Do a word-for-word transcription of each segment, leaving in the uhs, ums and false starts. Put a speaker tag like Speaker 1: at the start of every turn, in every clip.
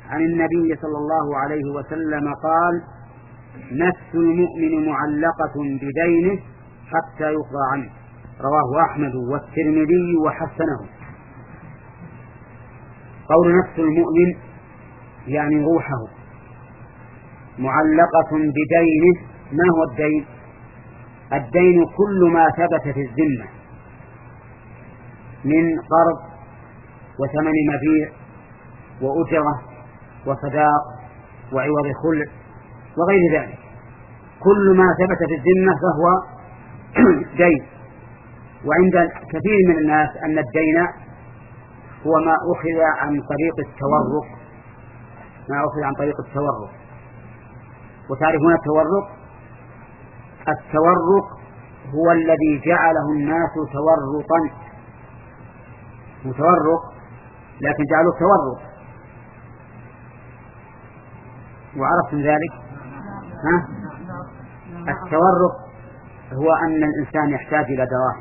Speaker 1: عن النبي صلى الله عليه وسلم قال: نفس المؤمن معلقة بدينه حتى يقضى عنه. رواه أحمد والترمذي وحسنه. قول نفس المؤمن يعني روحه معلقة بدينه. ما هو الدين؟ الدين كل ما ثبت في الذمة من قرض وثمن مبيع وأجرة وصداق وعوض خلع وغير ذلك، كل ما ثبت في الذمة فهو دين. وعند كثير من الناس أن الدين هو ما أخذ عن طريق التورق، ما أخذ عن طريق التورق. وتعرفون التورق؟ التورق هو الذي جعله الناس تورطا، متورق لكن جعلوا تورط. وعرفتم ذلك؟ ها؟ التورط هو أن الإنسان يحتاج إلى دراهم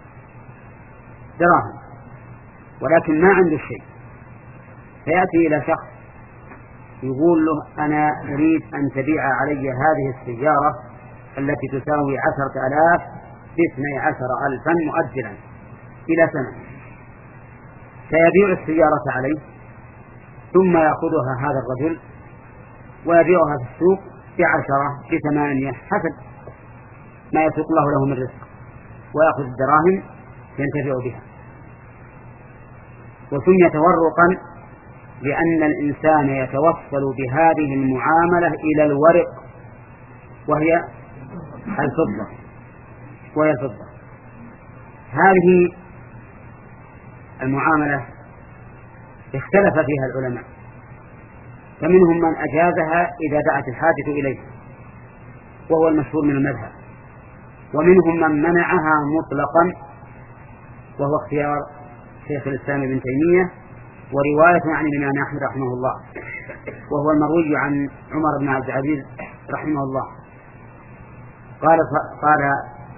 Speaker 1: دراهم ولكن ما عنده شيء، فيأتي إلى شخص يقول له: أنا أريد أن تبيع علي هذه السيارة التي تساوي عشرة آلاف باثني عشر ألفا مؤجلا إلى سنة. فيبيع السيارة عليه، ثم يأخذها هذا الرجل ويبيعها في السوق بعشرة بثمانية حسب ما يسوق الله له من رزق، ويأخذ الدراهم ينتفع بها. وسمي تورقا لأن الإنسان يتوصل بهذه المعاملة إلى الورق وهي الفضة وهي الفضة. هذه المعاملة اختلف فيها العلماء، فمنهم من أجازها إذا دعت الحاجة إليه وهو المشهور من المذهب، ومنهم من منعها مطلقا وهو اختيار شيخ الإسلام ابن تيمية ورواية عن الإمام أحمد رحمه الله، وهو المروي عن عمر بن عبد العزيز رحمه الله. قال قال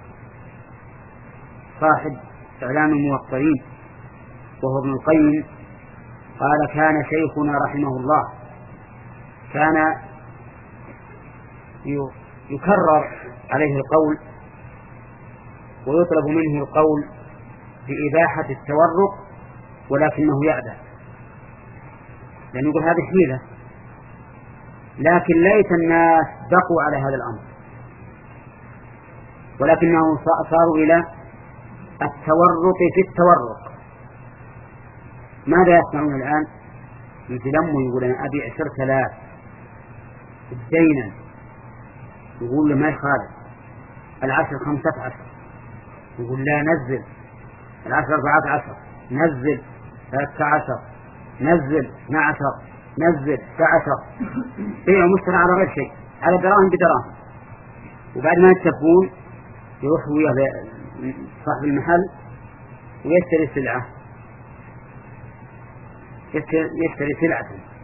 Speaker 1: صاحب إعلام الموقرين وهو ابن القيم، قال: كان شيخنا رحمه الله كان يكرر عليه القول ويطلب منه القول بإباحة التورق، ولكنه يأبى، لأنه يقول هذه حيلة. لكن ليس الناس بقوا على هذا الأمر، ولكنهم صاروا إلى التورط في التورق. ماذا يصنعون الآن؟ يتلموا يقول: أنا أبي عشرة آلاف دينا، يقول له ما يخالف، العشر خمسة عشر، يقول لا نزل، العشر أربعة عشر، نزل ثلاثة عشر، نزل اثنا عشر، نزل تسعة عشر. بيع مشترى على غير شيء، على دراهم بدراهم. وبعد ما يتفقون يروح وياه صاحب المحل ويشتري سلعة، يشتري سلعة،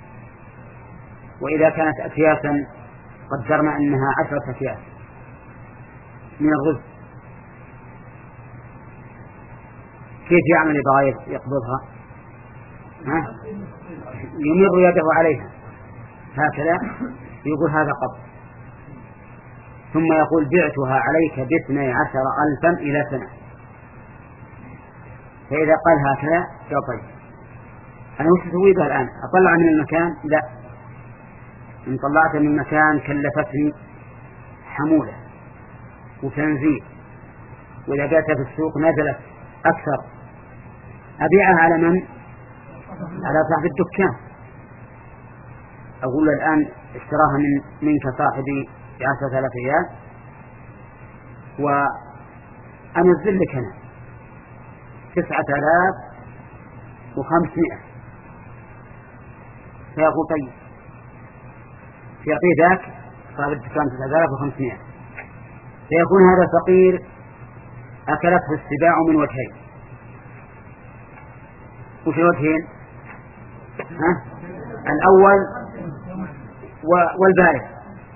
Speaker 1: وإذا كانت أكياسا قدرنا أنها عشرة أكياس من الرز، كيف يعمل يبغى يقبضها؟ ها؟ يمر يده عليها هكذا، يقول هذا قبض، ثم يقول: بعتها عليك باثني عشر ألفا إلى سنة. فإذا قال هكذا قال: طيب أنا وش أسوي بها الآن؟ أطلع من المكان؟ لا، إن طلعت من المكان كلفتني حمولة وتنزيل، وإذا جاءت في السوق نزلت أكثر، أبيعها على من؟ على صاحب الدكان. أقول له الآن اشتراها من منك صاحبي بعشرة آلاف ريال، وأنزل لك أنا تسعة آلاف وخمسمائة. فيقول: طيب، يعطيه ذاك صاحب الدكان تسعة آلاف وخمسمائة. فيكون هذا فقير أكلته السباع من وجهين. وفي وجهين؟ ها؟ الأول والبائع،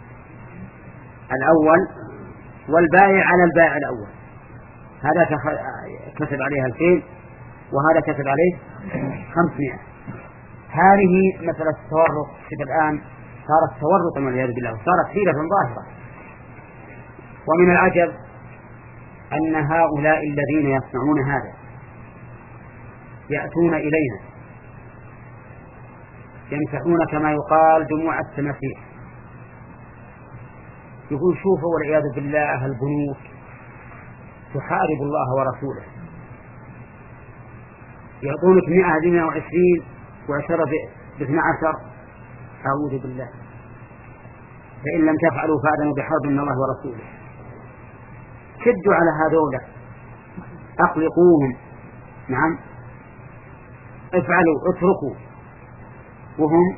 Speaker 1: الأول والبائع على البائع الأول، هذا كسب عليه ألفين وهذا كسب عليه خمسمائة. هذه مسألة التورط في الآن صارت تورطا والعياذ بالله، وصارت حيلة ظاهرة. ومن العجب أن هؤلاء الذين يصنعون هذا يأتون إلينا يمسحون كما يقال دموع التماسيح، يقول شوفوا والعياذ بالله البنوك تحارب الله ورسوله، يعطونك مئة هذه مئة وعشرين وعشرة باثنى عشر، أعوذ بالله، فإن لم تفعلوا فأذنوا بحرب من الله ورسوله. شدوا على هذولا، أقلقوهم، نعم افعلوا اتركوا، وهم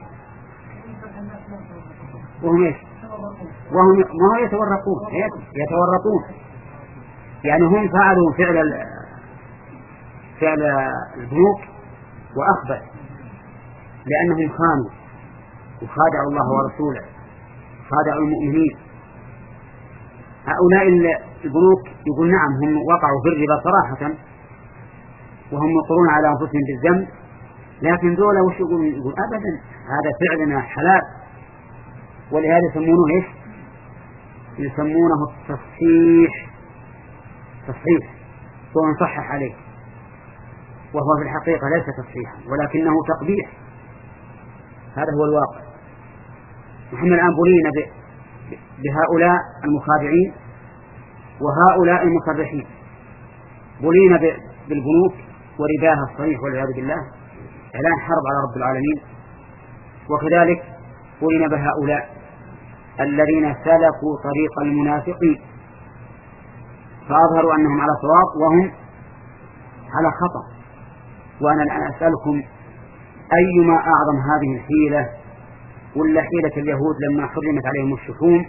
Speaker 1: وهم ايش؟ وهم ما هو يتورطون يتورطون يعني هم فعلوا فعل فعل البنوك وأخبث، لأنهم خانوا وخادعوا الله ورسوله، خادعوا المؤمنين. هؤلاء البنوك يقول نعم هم وقعوا في الربا صراحة وهم يقرون على أنفسهم بالذنب، لكن ذولا وش يقول؟ يقول أبدا هذا فعلنا حلال، ولهذا يسمونه إيش؟ يسمونه التصحيح، تصحيح ونصحح عليه، وهو في الحقيقة ليس تصحيحا ولكنه تقبيح. هذا هو الواقع. نحن الآن بلينا بهؤلاء المخادعين وهؤلاء المصرحين، بلينا بالبنوك ورباها الصحيح والعياذ بالله، إعلان حرب على رب العالمين. وكذلك بلينا بهؤلاء الذين سلكوا طريق المنافقين فأظهروا أنهم على صواب وهم على خطأ. وأنا الآن أسألكم أيما أعظم هذه الحيلة ولا حيلة اليهود لما حرمت عليهم الشحوم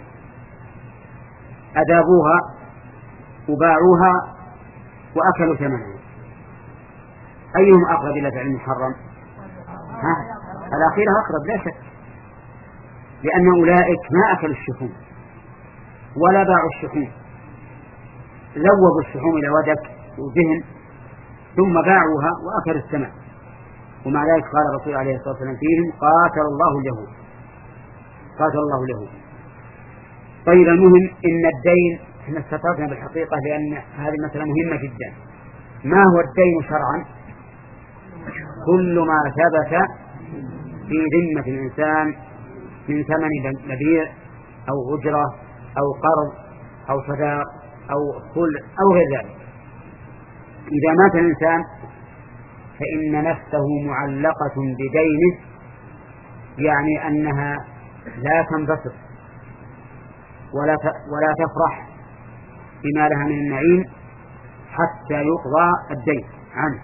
Speaker 1: أدابوها وباعوها وأكلوا ثمنها، أيهم أقرب إلى فعل المحرم؟ ها؟ الأخيرة أقرب لا شك، لأن أولئك ما أكلوا الشحوم ولا باعوا الشحوم، ذوبوا الشحوم إلى ودك وذهن ثم باعوها وأكلوا الثمن. ومع ذلك قال الرسول عليه الصلاة والسلام فيهم قاتل الله اليهود، قاتل الله اليهود. طيب المهم إن الدين احنا استطرقنا بالحقيقة لأن هذه مسألة مهمة جدا. ما هو الدين شرعا؟ كل ما ثبت في ذمة الإنسان من ثمن مبيع أو أجرة أو قرض أو صداق أو خلع أو غير ذلك. إذا مات الإنسان فإن نفسه معلقة بدينه، يعني أنها لا تنبسط ولا ولا تفرح بما لها من النعيم حتى يقضى الدين عنه.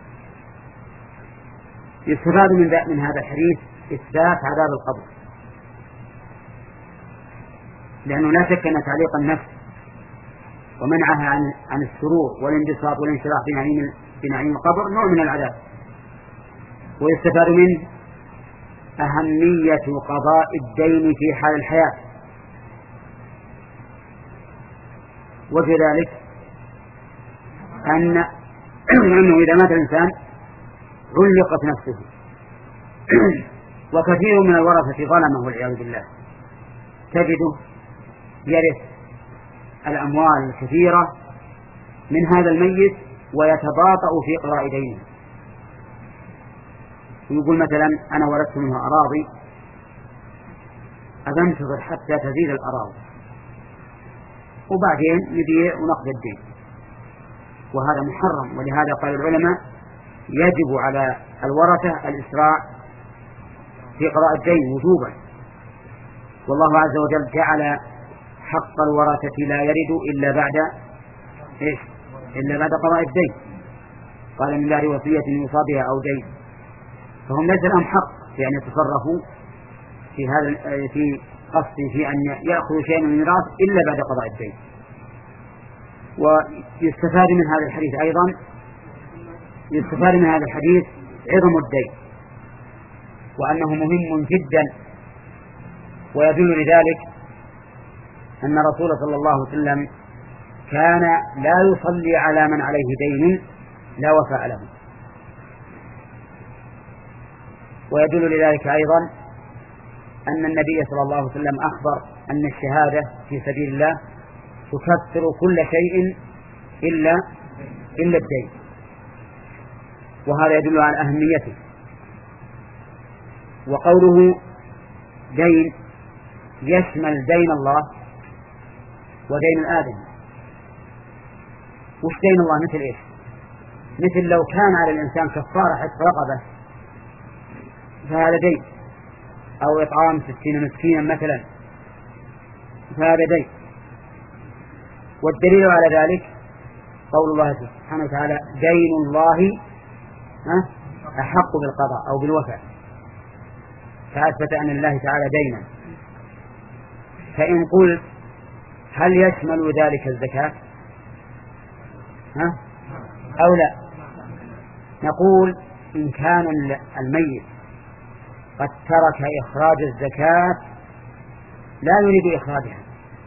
Speaker 1: يستفاد من من هذا الحديث إثبات عذاب القبر، لأنه لا شك أن تعليق النفس ومنعها عن عن السرور والانبساط والانشراح بنعيم بنعيم القبر نوع من العذاب. ويستفاد منه أهمية قضاء الدين في حال الحياة، وكذلك أن أنه إذا مات الإنسان علقت نفسه. وكثير من الورثة ظلمه والعياذ بالله، تجده يرث الأموال الكثيرة من هذا الميت ويتباطأ في قضاء دينه، ويقول مثلا أنا ورثت منه أراضي أنتظر حتى تزيد الأراضي وبعدين نبيع ونقضي الدين، وهذا محرم. ولهذا قال العلماء يجب على الورثة الإسراع في قضاء الدين وجوبا، والله عز وجل جعل حق الورثة لا يرد إلا بعد إيش؟ إلا بعد قضاء الدين. قال من بعد وصية يوصى بها أو دين، فهم ليس لهم حق في أن يتصرفوا في هذا في قصد في أن يأخذوا شيئا من الميراث إلا بعد قضاء الدين. ويستفاد من هذا الحديث أيضا يستفاد من هذا الحديث عظم الدين وأنه مهم جدا. ويدل لذلك أن رسول صلى الله عليه وسلم كان لا يصلي على من عليه دين لا وفاء له. ويدل لذلك أيضا أن النبي صلى الله عليه وسلم أخبر أن الشهادة في سبيل الله تكفر كل شيء إلا إلا الدين، وهذا يدل على أهميته. وقوله دين يشمل دين الله ودين الآدم. وش دين الله؟ مثل إيش؟ مثل لو كان على الإنسان كفارة حتى رقبة فهذا دين، أو إطعام ستين مسكينا مثلا فهذا دين. والدليل على ذلك قول الله سبحانه وتعالى دين الله أحق بالقضاء أو بالوفاء، فأثبت أن الله تعالى دينا. فإن قلت هل يشمل ذلك الزكاة ها أو لا؟ نقول إن كان الميت قد ترك إخراج الزكاة لا يريد إخراجها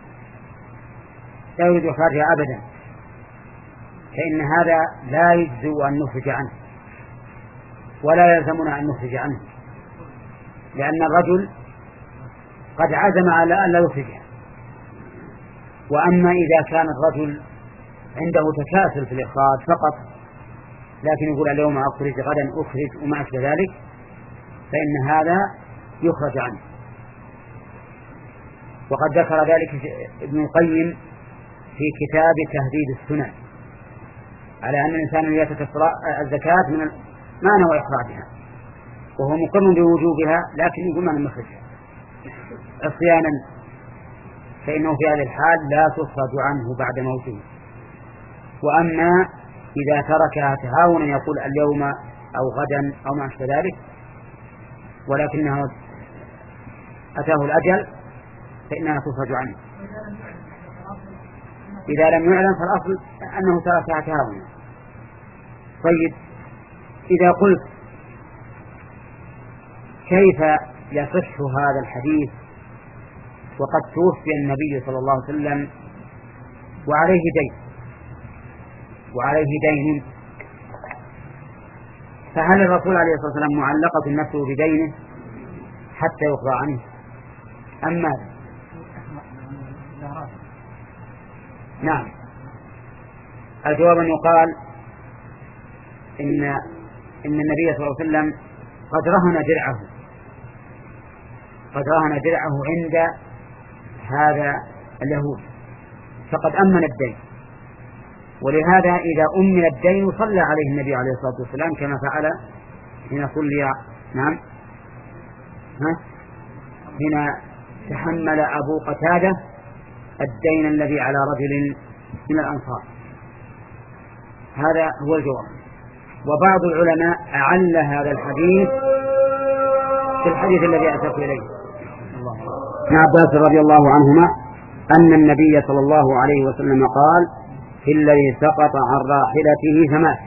Speaker 1: لا يريد إخراجها أبدا، فإن هذا لا يجزئ أن نخرج عنه ولا يلزمنا أن نخرج عنه، لأن الرجل قد عزم على أن لا يخرجها. وأما إذا كان الرجل عنده تكاسل في الإخراج فقط، لكن يقول اليوم أخرج غدا أخرج وما أشبه ذلك، فإن هذا يخرج عنه. وقد ذكر ذلك ابن القيم في كتاب تهذيب السنن على أن الإنسان يتكفر الزكاة من ما نوى إخراجها وهو مقر بوجوبها، لكن يقول ما نخرجها عصيانا، فإنه في هذه الحال لا تخرج عنه بعد موته. وأما إذا تركها تهاونا يقول اليوم أو غدا أو ما أشبه ذلك ولكنه أتاه الأجل فإنها تخرج عنه. إذا لم يعلم فالأصل أنه تركها تهاونا. طيب، إذا قلت كيف يصح هذا الحديث وقد توفي النبي صلى الله عليه وسلم وعليه دين وعليه دين فهل الرسول عليه الصلاة والسلام معلقة نفسه بدينه حتى يقضى عنه أم ماذا؟ نعم، الجواب أن يقال إن إن النبي صلى الله عليه وسلم قد رهن درعه قد رهن درعه عند هذا اليهود فقد أمن الدين، ولهذا إذا أمن الدين صلى عليه النبي عليه الصلاة والسلام كما فعل حين صلي نعم ها حين تحمل أبو قتادة الدين الذي على رجل من الأنصار. هذا هو الجواب. وبعض العلماء أعل هذا الحديث في الحديث الذي أتت إليه ابن عباس رضي الله عنهما أن النبي صلى الله عليه وسلم قال في الذي سقط عن راحلته فمات،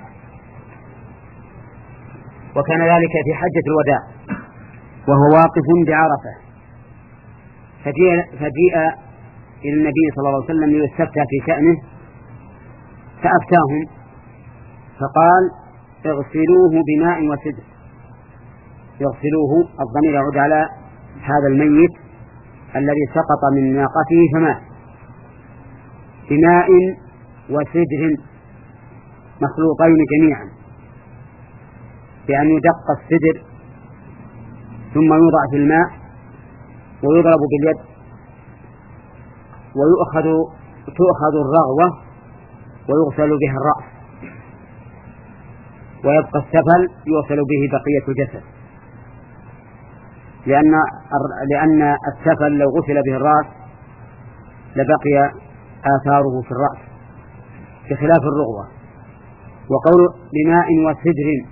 Speaker 1: وكان ذلك في حجة الوداع وهو واقف بعرفة، فجيء, فجيء إلى النبي صلى الله عليه وسلم ليستفتى في شأنه فأفتاهم فقال اغسلوه بماء وسدر. يغسلوه الضمير يعود على هذا الميت الذي سقط من ناقته فمات بماء وسدر مخلوطين جميعا، بأن يدق السدر ثم يوضع في الماء ويضرب باليد ويؤخذ تؤخذ الرغوة ويغسل بها الرأس ويبقى السفل يغسل به بقية الجسد، لأن لأن السفل لو غسل به الرأس لبقي آثاره في الرأس بخلاف الرغوة. وقول بماء وسدر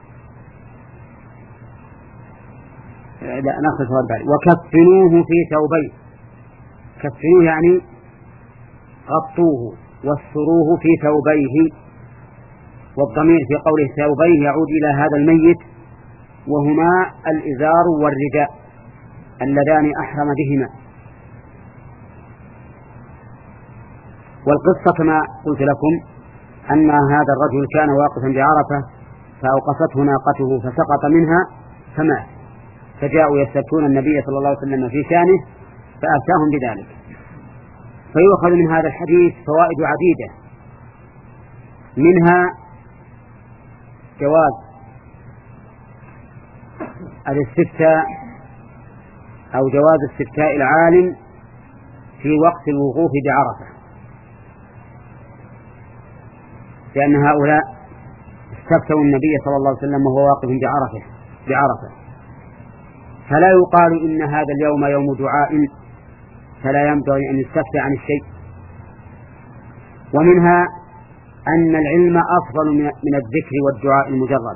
Speaker 1: لا ناخذ سؤال بعد. وكفنوه في ثوبين، كفنوه يعني غطوه واستروه في ثوبيه، والضمير في قوله ثوبيه يعود إلى هذا الميت وهما الإزار والرداء اللذان أحرم بهما. والقصة كما قلت لكم أن هذا الرجل كان واقفا بعرفة فأوقفته ناقته فسقط منها فمات، فجاءوا يستفتون النبي صلى الله عليه وسلم في شأنه فأفتاهم بذلك. فيؤخذ من هذا الحديث فوائد عديدة، منها جواز الاستفتاء أو جواز استفتاء العالم في وقت الوقوف بعرفة، لأن هؤلاء استفتوا النبي صلى الله عليه وسلم وهو واقف بعرفة بعرفة فلا يقال إن هذا اليوم يوم دعاء فلا ينبغي أن يستفتى عن الشيء. ومنها أن العلم أفضل من الذكر والدعاء المجرد،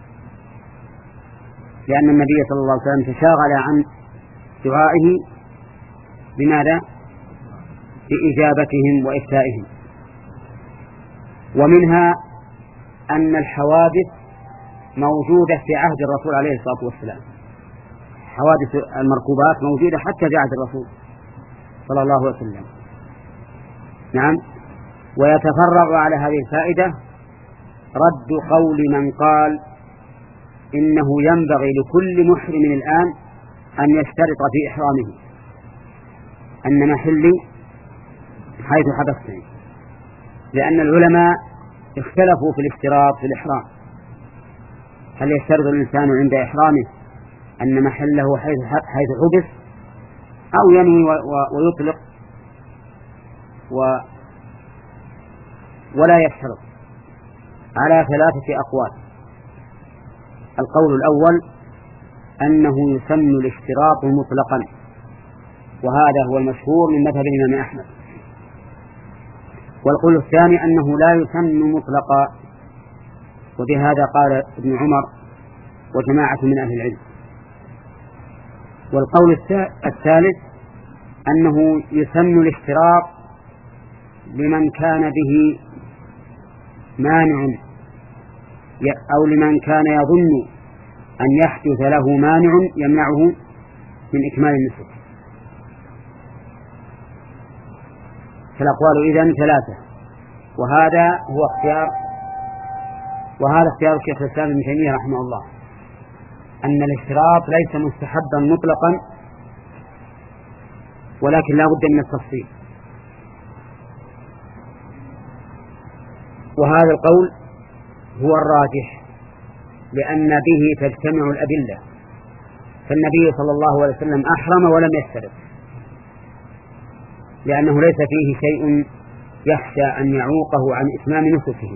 Speaker 1: لأن النبي صلى الله عليه وسلم تشاغل عن دعائه بماذا؟ بإجابتهم وإفتائهم. ومنها أن الحوادث موجودة في عهد الرسول عليه الصلاة والسلام، حوادث المركوبات موجودة حتى في عهد الرسول صلى الله عليه وسلم. نعم. ويتفرع على هذه الفائدة رد قول من قال إنه ينبغي لكل محرم الآن أن يشترط في إحرامه أن محلي حيث حبستني، لأن العلماء اختلفوا في الاشتراط في الإحرام، هل يشترط الإنسان عند إحرامه أن محله حيث حيث حبس أو ينوي ويطلق و ولا يشترط؟ على ثلاثة أقوال. القول الأول أنه يسن الاشتراط مطلقا، وهذا هو المشهور من مذهب الإمام أحمد. والقول الثاني أنه لا يسن مطلقا، وبهذا قال ابن عمر وجماعة من أهل العلم. والقول الثالث أنه يسن الاشتراط لمن كان به مانع أو لمن كان يظن أن يحدث له مانع يمنعه من إكمال النسك. فالأقوال إذن ثلاثة، وهذا هو اختيار وهذا اختيار الشيخ الإسلام ابن تيمية رحمه الله، أن الاشتراط ليس مستحبا مطلقا ولكن لا بد من التفصيل. وهذا القول هو الراجح لأن به تجتمع الأدلة، فالنبي صلى الله عليه وسلم أحرم ولم يشترط، لأنه ليس فيه شيء يخشى أن يعوقه عن إتمام نسكه.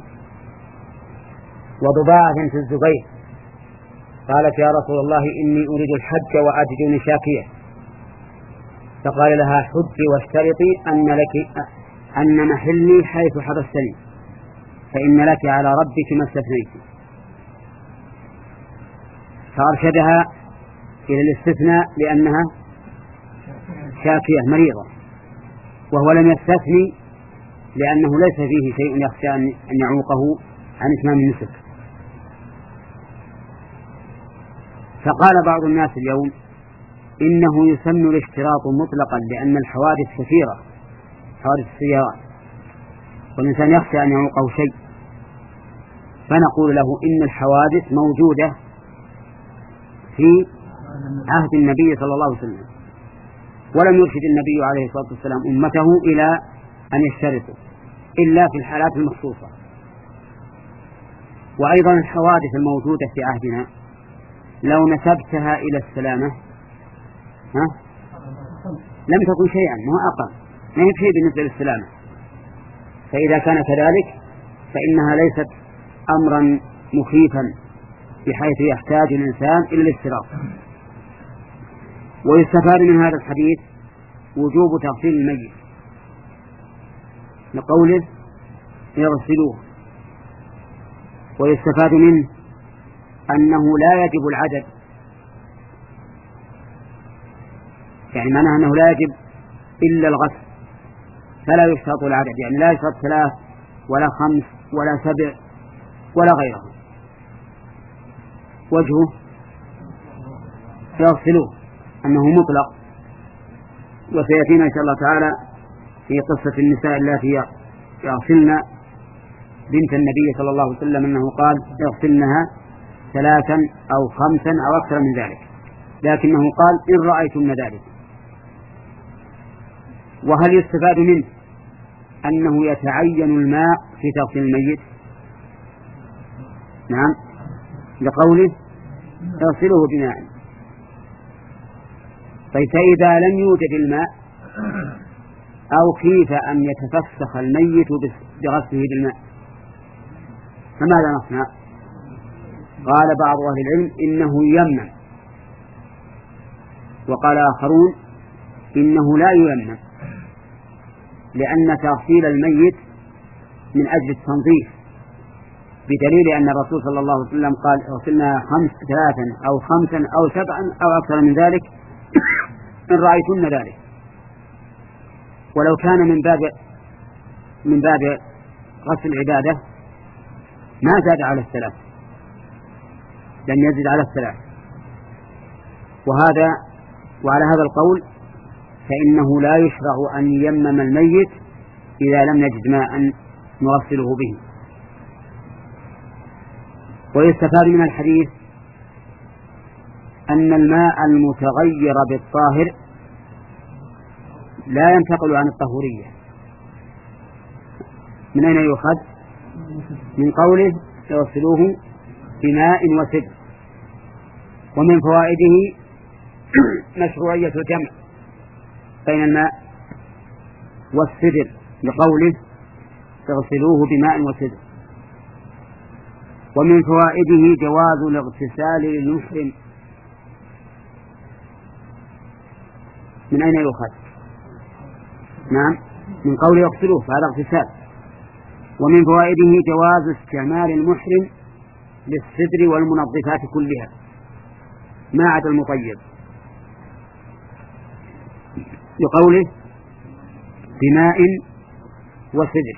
Speaker 1: وضباعة بنت الزبير قالت يا رسول الله إني أريد الحج وأجدني شاكية، فقال لها حجي واشترطي أن لك أن محلي حيث حبستني فإن لك على ربك ما استثنيت. فأرشدها إلى الاستثناء لأنها شاكية مريضة، وهو لم يستثني لأنه ليس فيه شيء يخشى أن يعوقه عن إتمام النسك. فقال بعض الناس اليوم إنه يسن الاشتراط مطلقا لأن الحوادث كثيرة، حوادث السيارات، والإنسان يخشى أن يعوقه شيء، فنقول له إن الحوادث موجودة في عهد النبي صلى الله عليه وسلم، ولم يرشد النبي عليه الصلاة والسلام أمته إلى أن يشترطوا إلا في الحالات المخصوصة. وأيضا الحوادث الموجودة في عهدنا لو نسبتها إلى السلامة ها؟ لم تكن شيئا، ما أقل، ما هي شيء بالنسبة للسلامة. فإذا كان كذلك فإنها ليست أمرا مخيفا بحيث يحتاج الإنسان إلى الاشتراط. ويستفاد من هذا الحديث وجوب تغسيل الميت لقوله يغسلوه، ويستفاد منه أنه لا يجب العدد، يعني معناه أنه لا يجب إلا الغسل، فلا يشترط العدد، يعني لا يشترط ثلاث ولا خمس ولا سبع ولا غيره. وجهه يغسلوه أنه مطلق. وسيأتينا إن شاء الله تعالى في قصة النساء التي يغسلن بنت النبي صلى الله عليه وسلم أنه قال يغسلنها ثلاثا أو خمسا أو أكثر من ذلك. لكنه قال إن رأيتم ذلك. وهل يستفاد منه أنه يتعين الماء في تغسيل الميت؟ نعم، لقوله اغسلوه بماء. طيب فإذا لم يوجد الماء أو كيف أن يتفسخ الميت بغسله بالماء فماذا نصنع؟ قال بعض أهل العلم إنه يمنع، وقال آخرون إنه لا ييمم، لأن تغسيل الميت من أجل التنظيف، بدليل أن الرسول صلى الله عليه وسلم قال اغسلنا خمس ثلاثا أو خمسا أو سبعا أو أكثر من ذلك إن رأيتن ذلك. ولو كان من باب من باب غسل العبادة ما زاد على الثلاث، لم يزد على الثلاث. وهذا وعلى هذا القول فإنه لا يشرع أن ييمم الميت إذا لم نجد ماء نغسله به. ويستفاد من الحديث أن الماء المتغير بالطاهر لا ينتقل عن الطهورية. من أين يؤخذ؟ من قوله يغسلوه بماء وسدر. ومن فوائده مشروعية الجمع بين الماء والسدر لقوله تغسلوه بماء وسدر. ومن فوائده جواز الاغتسال للمحرم. من أين يؤخذ؟ نعم، من قوله يغسلوه فهذا اغتسال. ومن فوائده جواز استعمال المحرم للسدر والمنظفات كلها ما عدا المطيب لقوله بماء وسدر.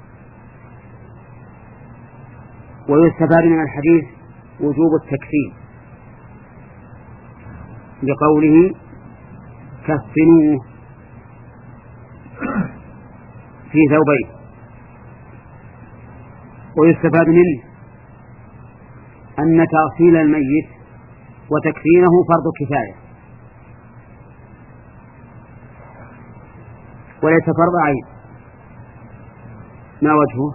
Speaker 1: ويستفاد من الحديث وجوب التكفين لقوله كفنوه في ثوبين. ويستفاد منه أن تغسيل الميت وتكفينه فرض كفاية وليس فرض عين. ما وجهه؟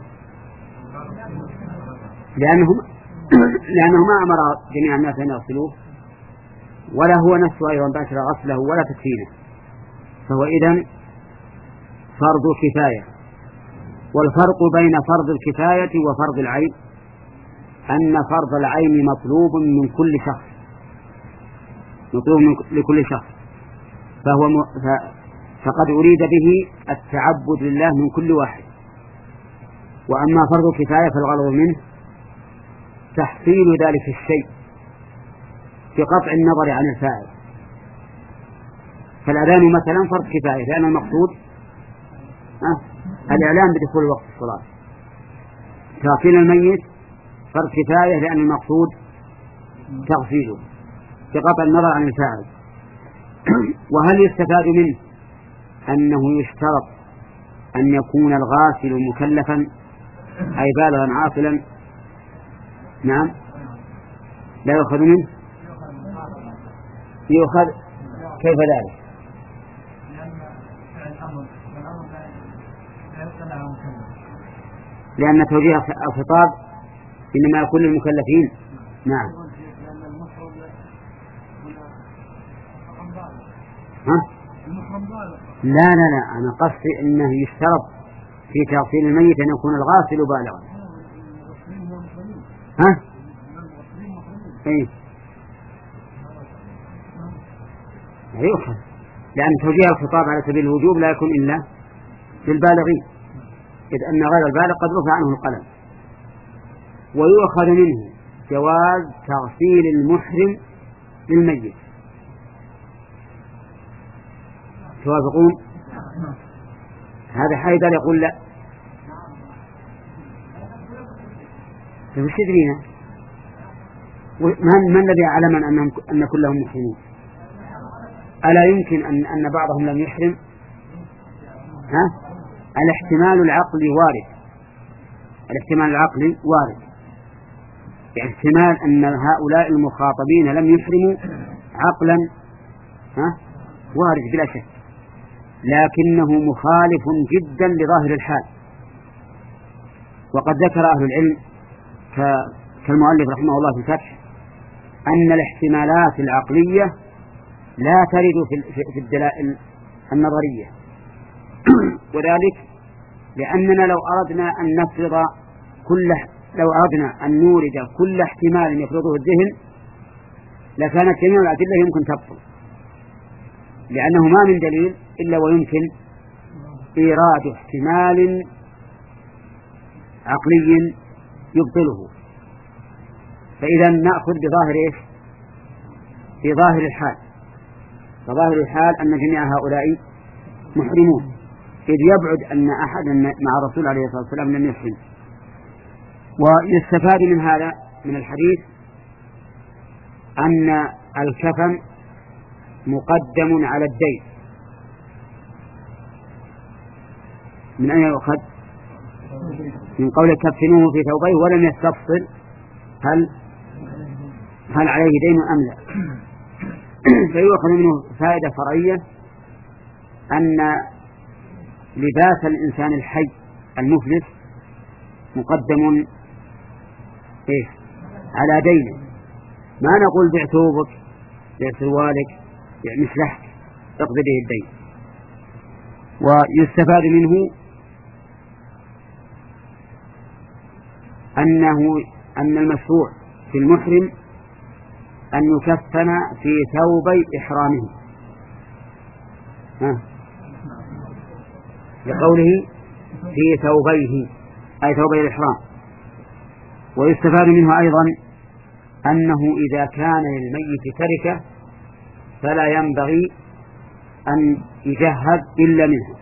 Speaker 1: لأنه لأنه ما أمر جميع الناس أن يغسلوه، ولا هو نفسه أيضا باشر غسله ولا تكفينه، فهو إذن فرض كفاية. والفرق بين فرض الكفاية وفرض العين أن فرض العين مطلوب من كل شخص، مطلوب لكل شخص، فهو م... ف... فقد أريد به التعبد لله من كل واحد. وأما فرض الكفاية فالغرض منه تحصيل ذلك الشيء بقطع النظر عن الفاعل. فالأذان مثلا فرض كفاية لأن المقصود أه؟ الإعلام بدخول وقت الصلاة. تغسيل الميت فرض كفاية لأن المقصود تغسيله بقطع النظر عن الفاعل. وهل يستفاد منه أنه يشترط أن يكون الغاسل مكلفا أي بالغا عاقلا؟ نعم، لا يؤخذ منه. يؤخذ كيف ذلك؟ لأن توجيه الخطاب إنما يكون للمكلفين. نعم. ها؟ لا لا لا أنا قصدي أنه يشترط في تغسيل الميت أن يكون الغاسل بالغا. ها؟ إيه؟ يؤخذ، لأن توجيه الخطاب على سبيل الوجوب لا يكون إلا للبالغين، إذ أن غير البالغ قد رفع عنه القلم. ويؤخذ منه جواز تغسيل المحرم للميت. توافقون؟ هذا حيدر يقول لا. وش تدرينا؟ من, من الذي يعلم أن, أن كلهم محرمون؟ ألا يمكن أن, أن بعضهم لم يحرم؟ ها؟ الاحتمال العقلي وارد، الاحتمال العقلي وارد، يعني احتمال أن هؤلاء المخاطبين لم يحرموا عقلا ها وارد بلا شك، لكنه مخالف جدا لظاهر الحال. وقد ذكر أهل العلم كالمؤلف رحمه الله في الفتح أن الاحتمالات العقلية لا ترد في الدلائل النظرية، وذلك لأننا لو أردنا أن نفرض كل لو أردنا أن نورد كل احتمال يفرضه الذهن لكانت جميع الأدلة يمكن تبطل، لأنه ما من دليل إلا ويمكن إيراد احتمال عقلي يبطله. فإذا نأخذ بظاهر إيش؟ بظاهر الحال. فظاهر الحال أن جميع هؤلاء محرمون، إذ يبعد أن أحدا مع رسول عليه الصلاة والسلام لم يحرم. ويستفاد من هذا من الحديث أن الكفن مقدم على الدين. من أين يؤخذ؟ من قول كفنوه في ثوبيه ولم يستفصل هل هل عليه دين أم لا. فيؤخذ منه فائدة فرعية أن لباس الإنسان الحي المفلس مقدم إيه؟ على دينه. ما نقول بع ثوبك بع سروالك بع مسلحك اقضي به الدين. ويستفاد منه أنه أن المشروع في المحرم أن يكفن في ثوبي إحرامه، ها لقوله في ثوبيه أي ثوبي الإحرام. ويستفاد منه أيضا أنه إذا كان للميت تركة فلا ينبغي أن يجهز إلا منه،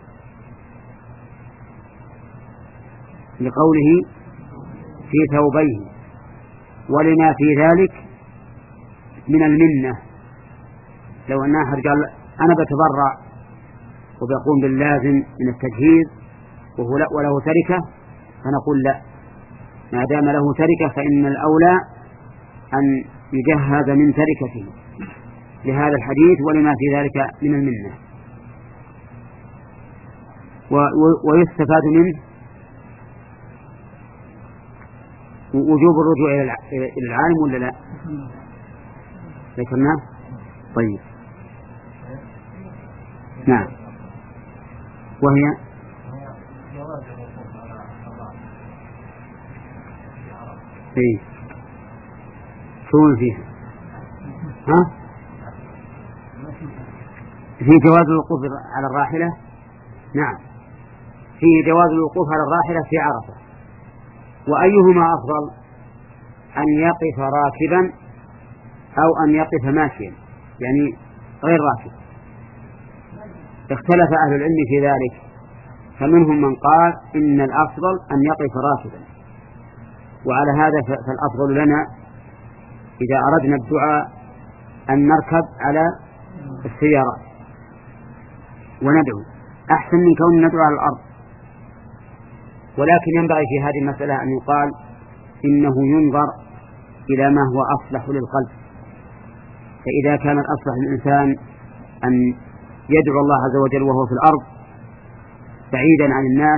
Speaker 1: لقوله في ثوبيه، ولما في ذلك من المنة. لو أن أحد قال أنا بتبرع وبيقوم باللازم من التجهيز وهو لا وله تركة، فنقول لا، ما دام له تركة فإن الأولى أن يجهز من تركته لهذا الحديث ولما في ذلك من المنة. ويستفاد منه وجوب الرجوع إلى العالم ولا لا؟ ذكرناه؟ طيب نعم. وهي ايه شو فيها؟ ها؟ في جواز الوقوف على الراحلة. نعم في جواز الوقوف على الراحلة في عرفة. وأيهما أفضل، أن يقف راكبا أو أن يقف ماشيا يعني غير راكب؟ اختلف أهل العلم في ذلك، فمنهم من قال إن الأفضل أن يقف راكبا، وعلى هذا فالأفضل لنا إذا أردنا الدعاء أن نركب على السيارات وندعو، أحسن من كون ندعو على الأرض. ولكن ينبغي في هذه المسألة أن يقال إنه ينظر إلى ما هو أصلح للقلب، فإذا كان الأصلح للإنسان أن يدعو الله عز وجل وهو في الأرض بعيدا عن الناس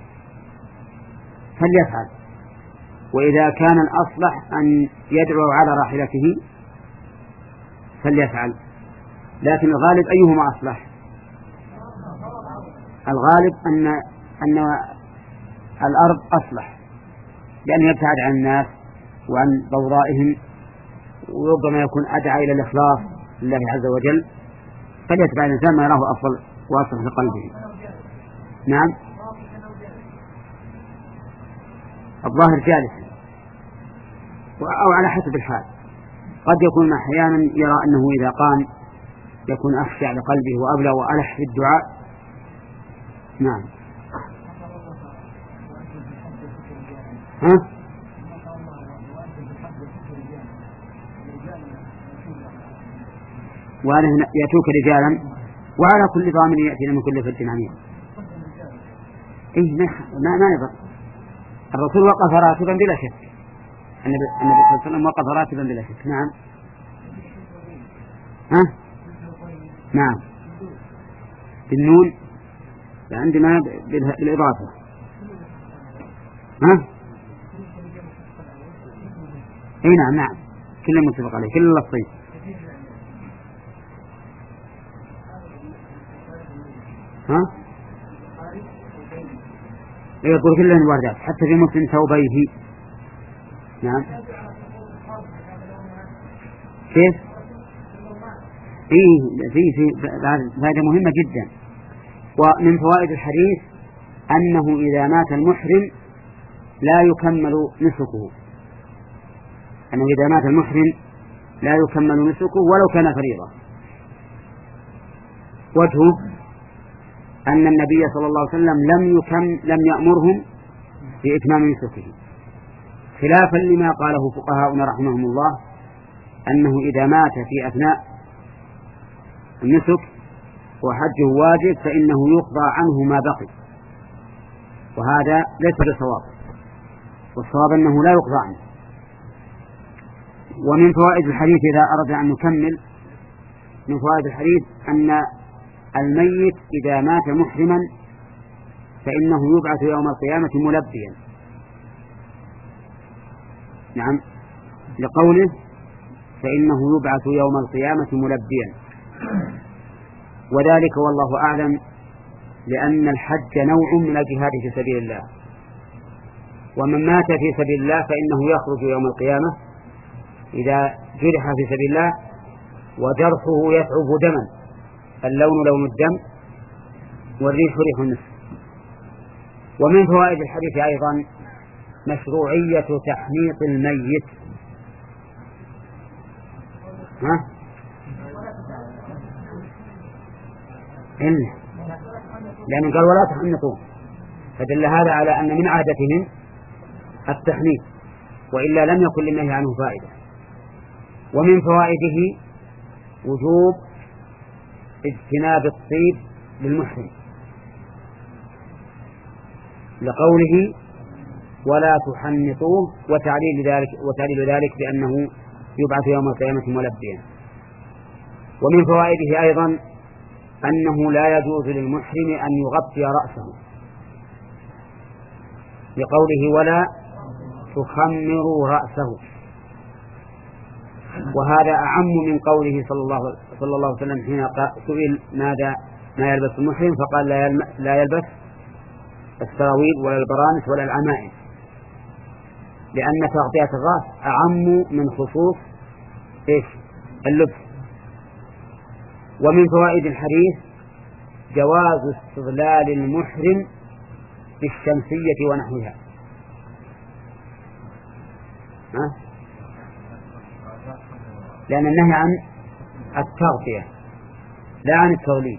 Speaker 1: فليفعل، وإذا كان الأصلح أن يدعو على راحلته فليفعل. لكن الغالب أيهما أصلح؟ الغالب أن أن الأرض أصلح، لأن يبتعد عن الناس وعن ضوضائهم، وربما يكون أدعى إلى الإخلاص لله عز وجل، فليتبع الإنسان ما يراه أفضل وأصلح لقلبه. نعم الظاهر جالس أو على حسب الحال، قد يكون أحيانا يرى أنه إذا قام يكون أخشع لقلبه وأبلغ وألح في الدعاء. نعم ها؟ وأنا يأتوك رجالا وعلى كل ضامن يأتينا من كل فج عميق. إيه ما ما نظر. الرسول وقف راتبا بلا شك، النبي صلى الله عليه وسلم وقف راتبا بلا شك. نعم ها؟ نعم بالنون عندنا بالإضافة. ها؟ اي نعم نعم كل متفق عليه كل اللفظين. ها؟ يقول كلهن واردات حتى في مسلم ثوبيه. نعم كيف؟ إيه في في هذا مهمة جدا. ومن فوائد الحديث أنه إذا مات المحرم لا يكمل نسكه، أنه إذا مات المحرم لا يكمل نسكه ولو كان فريضة. وجهه أن النبي صلى الله عليه وسلم لم يكم لم يأمرهم بإتمام نسكه، خلافا لما قاله فقهاؤنا رحمهم الله أنه إذا مات في أثناء النسك وحجه واجب فإنه يقضى عنه ما بقي، وهذا ليس بصواب، والصواب أنه لا يقضى عنه. ومن فوائد الحديث إذا أرد أن نكمل من فوائد الحديث أن الميت إذا مات محرما فإنه يبعث يوم القيامة ملبيا. نعم لقوله فإنه يبعث يوم القيامة ملبيا، وذلك والله أعلم لأن الحج نوع من الجهاد في سبيل الله، ومن مات في سبيل الله فإنه يخرج يوم القيامة إذا جرح في سبيل الله وجرحه يثعب دما، اللون لون الدم والريح ريح النسك. ومن فوائد الحديث أيضا مشروعية تحنيط الميت. ها؟ إلا لأنه قال ولا تحنطوه، فدل هذا على أن من عادتهم التحنيط، وإلا لم يكن للنهي عنه فائدة. ومن فوائده وجوب اجتناب الطيب للمحرم لقوله ولا تحنطوه، وتعليل ذلك وتعليل ذلك بأنه يبعث يوم القيامة ملبيا. ومن فوائده أيضا أنه لا يجوز للمحرم أن يغطي رأسه لقوله ولا تخمروا رأسه، وهذا أعم من قوله صلى الله, صلى الله عليه وسلم حين سئل ماذا ما يلبس المحرم فقال لا يلبس السراويل ولا البرانس ولا العمائم، لأن تغطية الرأس أعم من خصوص إيش اللبس. ومن فوائد الحديث جواز استظلال المحرم بالشمسية ونحوها. ها؟ لأن النهي عن التغطية لا عن التظليل،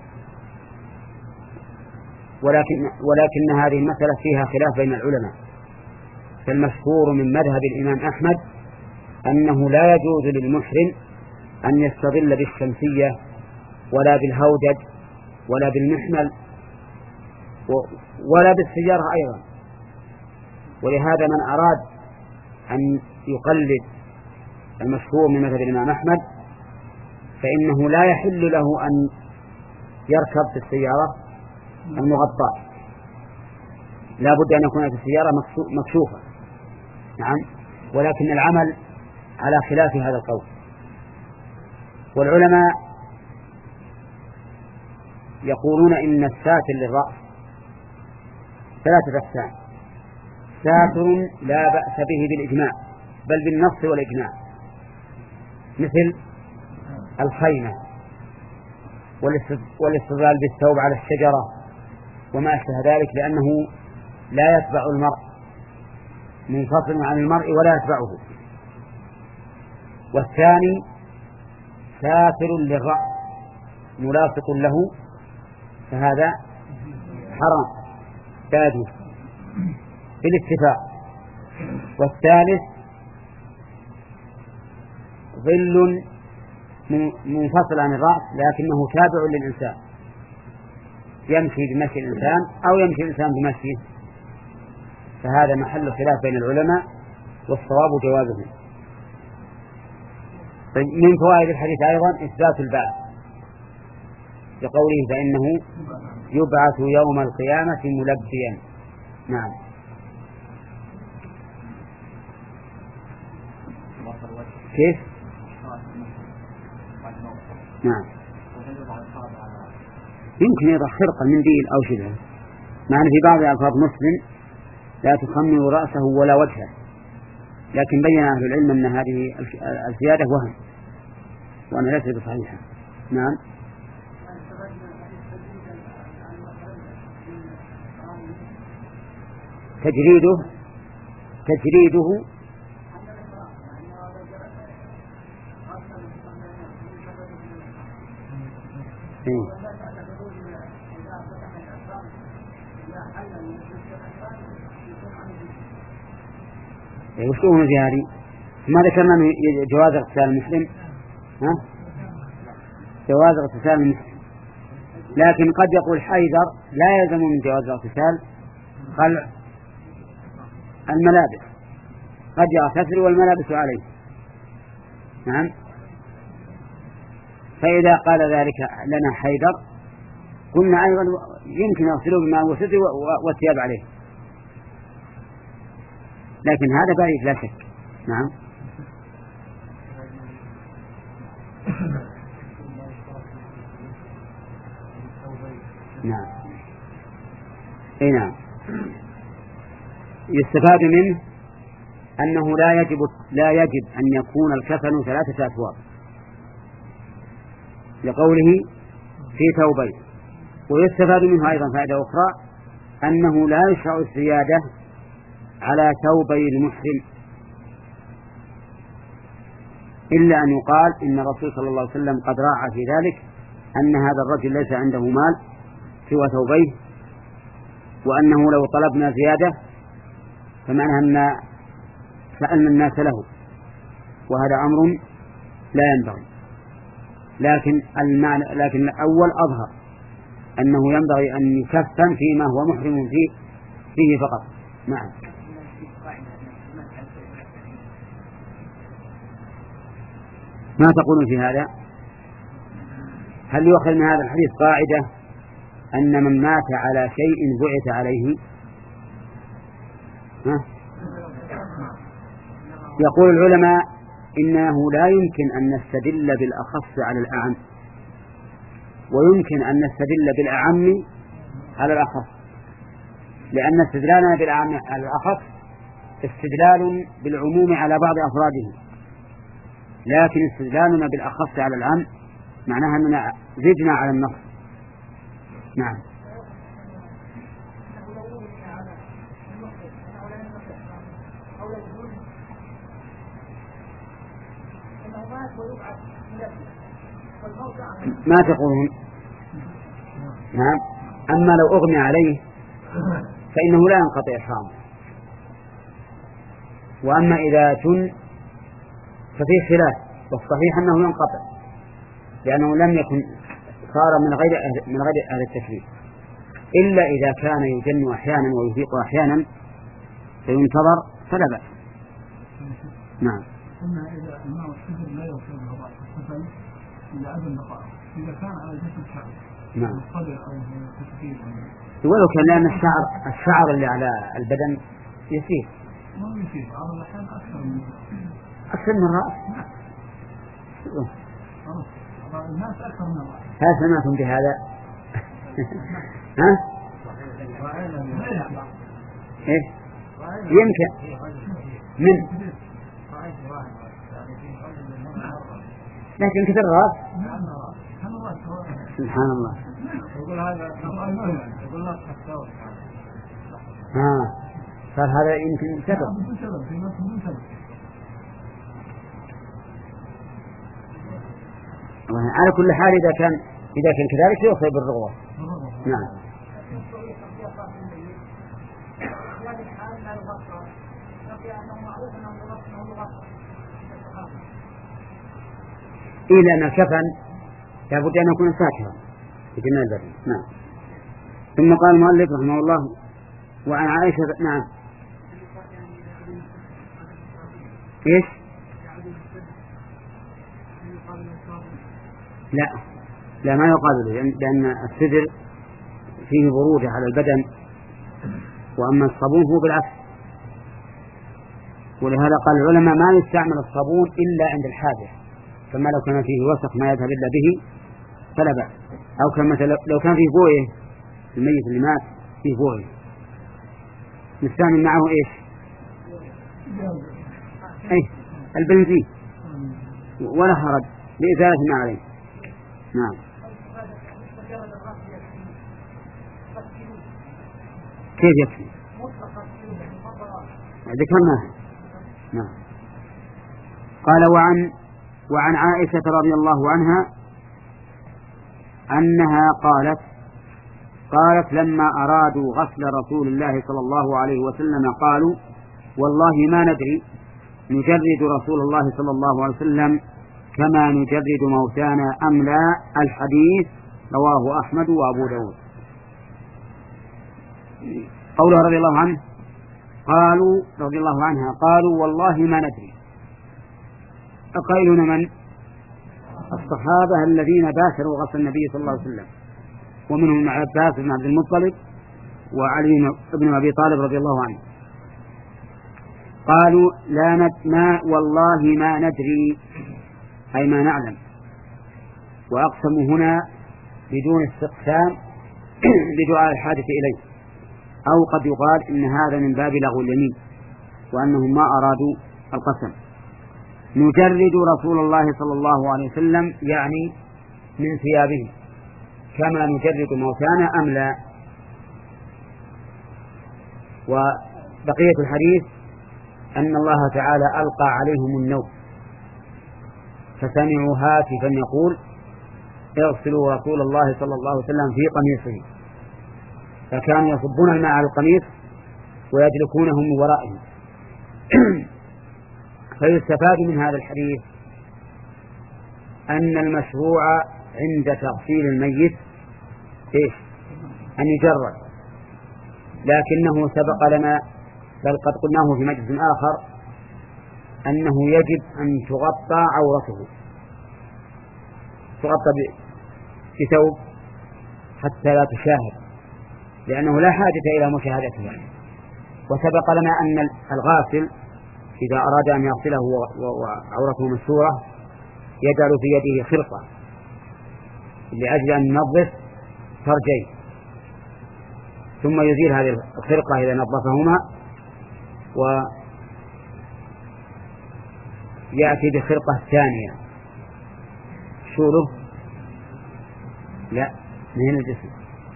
Speaker 1: ولكن, ولكن هذه المسألة فيها خلاف بين العلماء، فالمشهور من مذهب الإمام أحمد أنه لا يجوز للمحرم أن يستظل بالشمسية ولا بالهودج ولا بالمحمل ولا بالسيارة أيضا. ولهذا من أراد أن يقلد المشهور من مذهب الإمام أحمد فإنه لا يحل له أن يركب في السيارة المغطاة، لا بد أن يكون في السيارة مكشوفة. نعم، ولكن العمل على خلاف هذا القول. والعلماء يقولون إن الساتر للرأس ثلاثة أقسام: ساتر لا بأس به بالإجماع بل بالنص والإجماع، مثل الخيمة والاستظلال بالثوب على الشجرة وما أشبه ذلك، لأنه لا يتبع المرء، منفصل عن المرء ولا يتبعه. والثاني ساتر للرأس ملاصق له، فهذا حرام بادي بالاتفاق. والثالث ظل منفصل عن الرأس لكنه تابع للإنسان، يمشي بمشي الإنسان أو يمشي الإنسان بمشيه، فهذا محل خلاف بين العلماء والصواب جوازه. طيب من فوائد الحديث أيضا إثبات البعث بقوله فإنه يبعث يوم القيامة ملبيا. نعم. كيف؟ نعم. يمكن يضع خرقة منديل أو شبهه، مع أن في بعض ألفاظ مسلم لا تخمر رأسه ولا وجهه، لكن بين أهل العلم أن هذه الزيادة وهم وأنا ليست بصحيحة. نعم. تجريده تجريده إيه؟ إيه وش تقولون في هذه؟ ما ذكرنا جواز اغتسال المسلم؟ ها؟ جواز اغتسال المسلم، لكن قد يقول حيدر لا يلزم من جواز الاغتسال خلع الملابس، قد يغتسل والملابس عليه. نعم. فإذا قال ذلك لنا حيدر قلنا أيضا يمكن يغسلوا بما وسط والثياب عليه، لكن هذا بعيد لا شك. نعم. نعم. اي نعم. يستفاد منه أنه لا يجب لا يجب أن يكون الكفن ثلاثة أثواب لقوله في ثوبين. ويستفاد منه أيضا فائدة أخرى أنه لا يشرع الزيادة على ثوبي المحرم، إلا أن يقال إن الرسول صلى الله عليه وسلم قد راعى في ذلك أن هذا الرجل ليس عنده مال سوى ثوبيه، وأنه لو طلبنا زيادة فمعنى أن سألنا الناس له، وهذا أمر لا ينبغي. لكن المعنى لكن الأول أظهر أنه ينبغي أن يكفن فيما هو محرم فيه فيه فقط. نعم. ما تقولون في هذا؟ هل يؤخذ من هذا الحديث قاعدة أن من مات على شيء بعث عليه؟ ها؟ يقول العلماء إنه لا يمكن أن نستدل بالأخص على الأعم، ويمكن أن نستدل بالأعم على الأخص، لأن استدلالنا بالأعم على الأخص استدلال بالعموم على بعض أفراده، لكن استدلالنا بالأخص على العام معناها أننا زدنا على النص. نعم. ما تقولون؟ نعم. أما لو أغمي عليه فإنه لا ينقطع إحرامه، وأما إذا جن ففيه خلاف، والصحيح أنه ينقطع لأنه لم يكن صار من غير أهل من غير أهل التشريع، إلا إذا كان يجن أحيانا ويفيق أحيانا فينتظر فلا بأس. نعم.
Speaker 2: أما إذا الماء والسفر لا يوصل بعض السفر إلى عدم النقاء، إذا كان على جسم شعر
Speaker 1: نعم
Speaker 2: مصطلع أو تشكيل
Speaker 1: ولو كان لأن الشعر الشعر اللي على البدن يسير
Speaker 2: ما يسير على الأحيان أكثر من
Speaker 1: أكثر من الرأس.
Speaker 2: الناس أكثر من الرأس.
Speaker 1: هل سمعتم بهذا؟ ها؟ إيه؟ يمكن من لكن كثر الرأس. سبحان الله. ها صار هذا يمكن سبب. على كل حال إذا كان إذا كان كذلك يوصل بالرغبة. نعم. إلى أن الكفن لابد أن يكون ساترا بجميع البدن. نعم. ثم قال المؤلف رحمه الله وعن عائشة. نعم. إيش؟ لا لا ما يقابله، لأن السدر فيه برودة على البدن، وأما الصابون هو بالعكس. ولهذا قال العلماء ما يستعمل الصابون إلا عند الحاجة، كما لو كان فيه وسخ ما يذهب إلا به فلا بأس، أو كما لو كان فيه بويه الميت اللي مات فيه بويه نستعمل معه إيش؟ أي البنزين ولا حرج لإزالة ما عليه. نعم. كيف يكفي؟ ذكرناها. نعم. قال وعن وعن عائشة رضي الله عنها أنها قالت قالت لما أرادوا غسل رسول الله صلى الله عليه وسلم قالوا والله ما ندري نجرد رسول الله صلى الله عليه وسلم كما نجرد موتانا أم لا. الحديث رواه أحمد وأبو داود. قوله رضي الله عنه قالوا رضي الله عنها قالوا والله ما ندري. أقائلون من؟ الصحابة الذين باشروا غسل النبي صلى الله عليه وسلم، ومنهم العباس بن عبد المطلب وعلي بن أبي طالب رضي الله عنه. قالوا لا ند ما والله ما ندري أي ما نعلم، وأقسموا هنا بدون استقسام بدعاء الحاجة إليه، أو قد يقال إن هذا من باب لغو اليمين وأنهم ما أرادوا القسم. نجرد رسول الله صلى الله عليه وسلم يعني من ثيابه كما نجرد موتانا أم لا. وبقية الحديث أن الله تعالى ألقى عليهم النوم فسمعوا هاتفا يقول اغسلوا رسول الله صلى الله عليه وسلم في قميصه، فكانوا يصبون الماء على القميص ويدلكونهم من ورائهم. فيستفاد من هذا الحديث أن المشروع عند تغسيل الميت إيش؟ أن يجرد، لكنه سبق لنا بل قد قلناه في مجلس آخر أنه يجب أن تغطى عورته، تغطى بثوب حتى لا تشاهد، لأنه لا حاجة إلى مشاهدتها. وسبق لنا أن الغاسل إذا أراد أن يغسله وعورته مستورة يجعل في يده خرقة لأجل أن ينظف فرجيه، ثم يزيل هذه الخرقة إذا نظفهما ويأتي بخرقة ثانية شوله لا من الجسم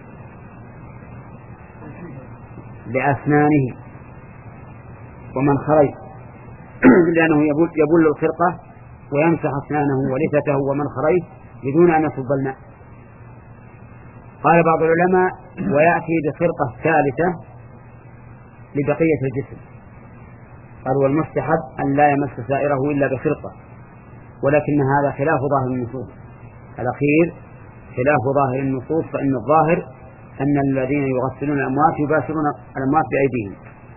Speaker 1: لأسنانه ومنخريه، لأنه يبل, يبل الخرقة ويمسح أسنانه ولثته ومنخريه بدون أن يصب الماء. قال بعض العلماء ويأتي بخرقة ثالثة لبقية الجسم، قال والمستحب أن لا يمس سائره إلا بخرقة، ولكن هذا خلاف ظاهر النصوص الأخير، خلاف ظاهر النصوص، فإن الظاهر أن الذين يغسلون الأموات يباشرون الأموات بأيديهم.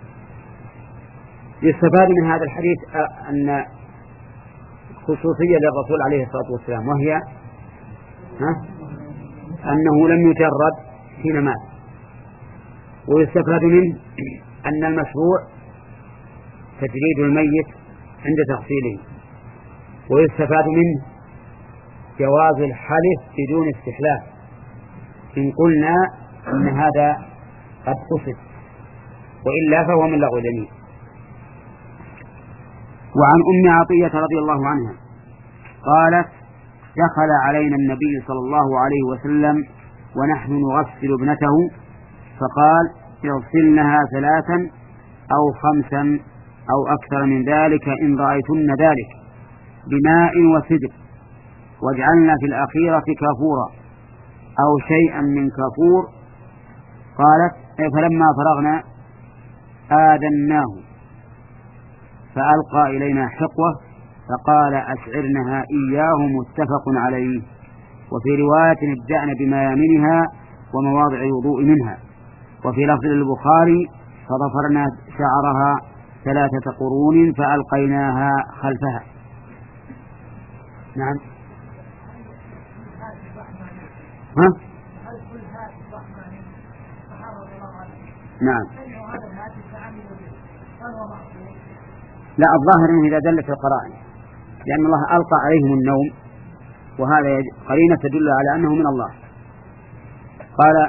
Speaker 1: يستفاد من هذا الحديث أن خصوصية للرسول عليه الصلاة والسلام، وهي ها أنه لم يجرد حين مات. ويستفاد منه أن المشروع تجريد الميت عند تغسيله. ويستفاد منه جواز الحلف بدون استحلاف إن قلنا أن هذا قد قصد، وإلا فهو من لغو اليمين. وعن أم عطية رضي الله عنها قالت دخل علينا النبي صلى الله عليه وسلم ونحن نغسل ابنته فقال اغسلنها ثلاثا أو خمسا أو أكثر من ذلك إن رأيتن ذلك بماء وسدر، واجعلنا في الأخيرة كافورا أو شيئا من كافور. قالت فلما فرغنا آذناه فألقى إلينا حقوة فقال أشعرنها إياه متفق عليه. وفي رواية ابدأنا بميامنها ومواضع الوضوء منها. وفي لفظ البخاري فضفرنا شعرها ثلاثة قرون فألقيناها خلفها. نعم. ها؟ نعم. لا، الظاهر انه اذا دلت القرائن، لان الله القى عليهم النوم، وهذا قرينه تدل على انه من الله. قال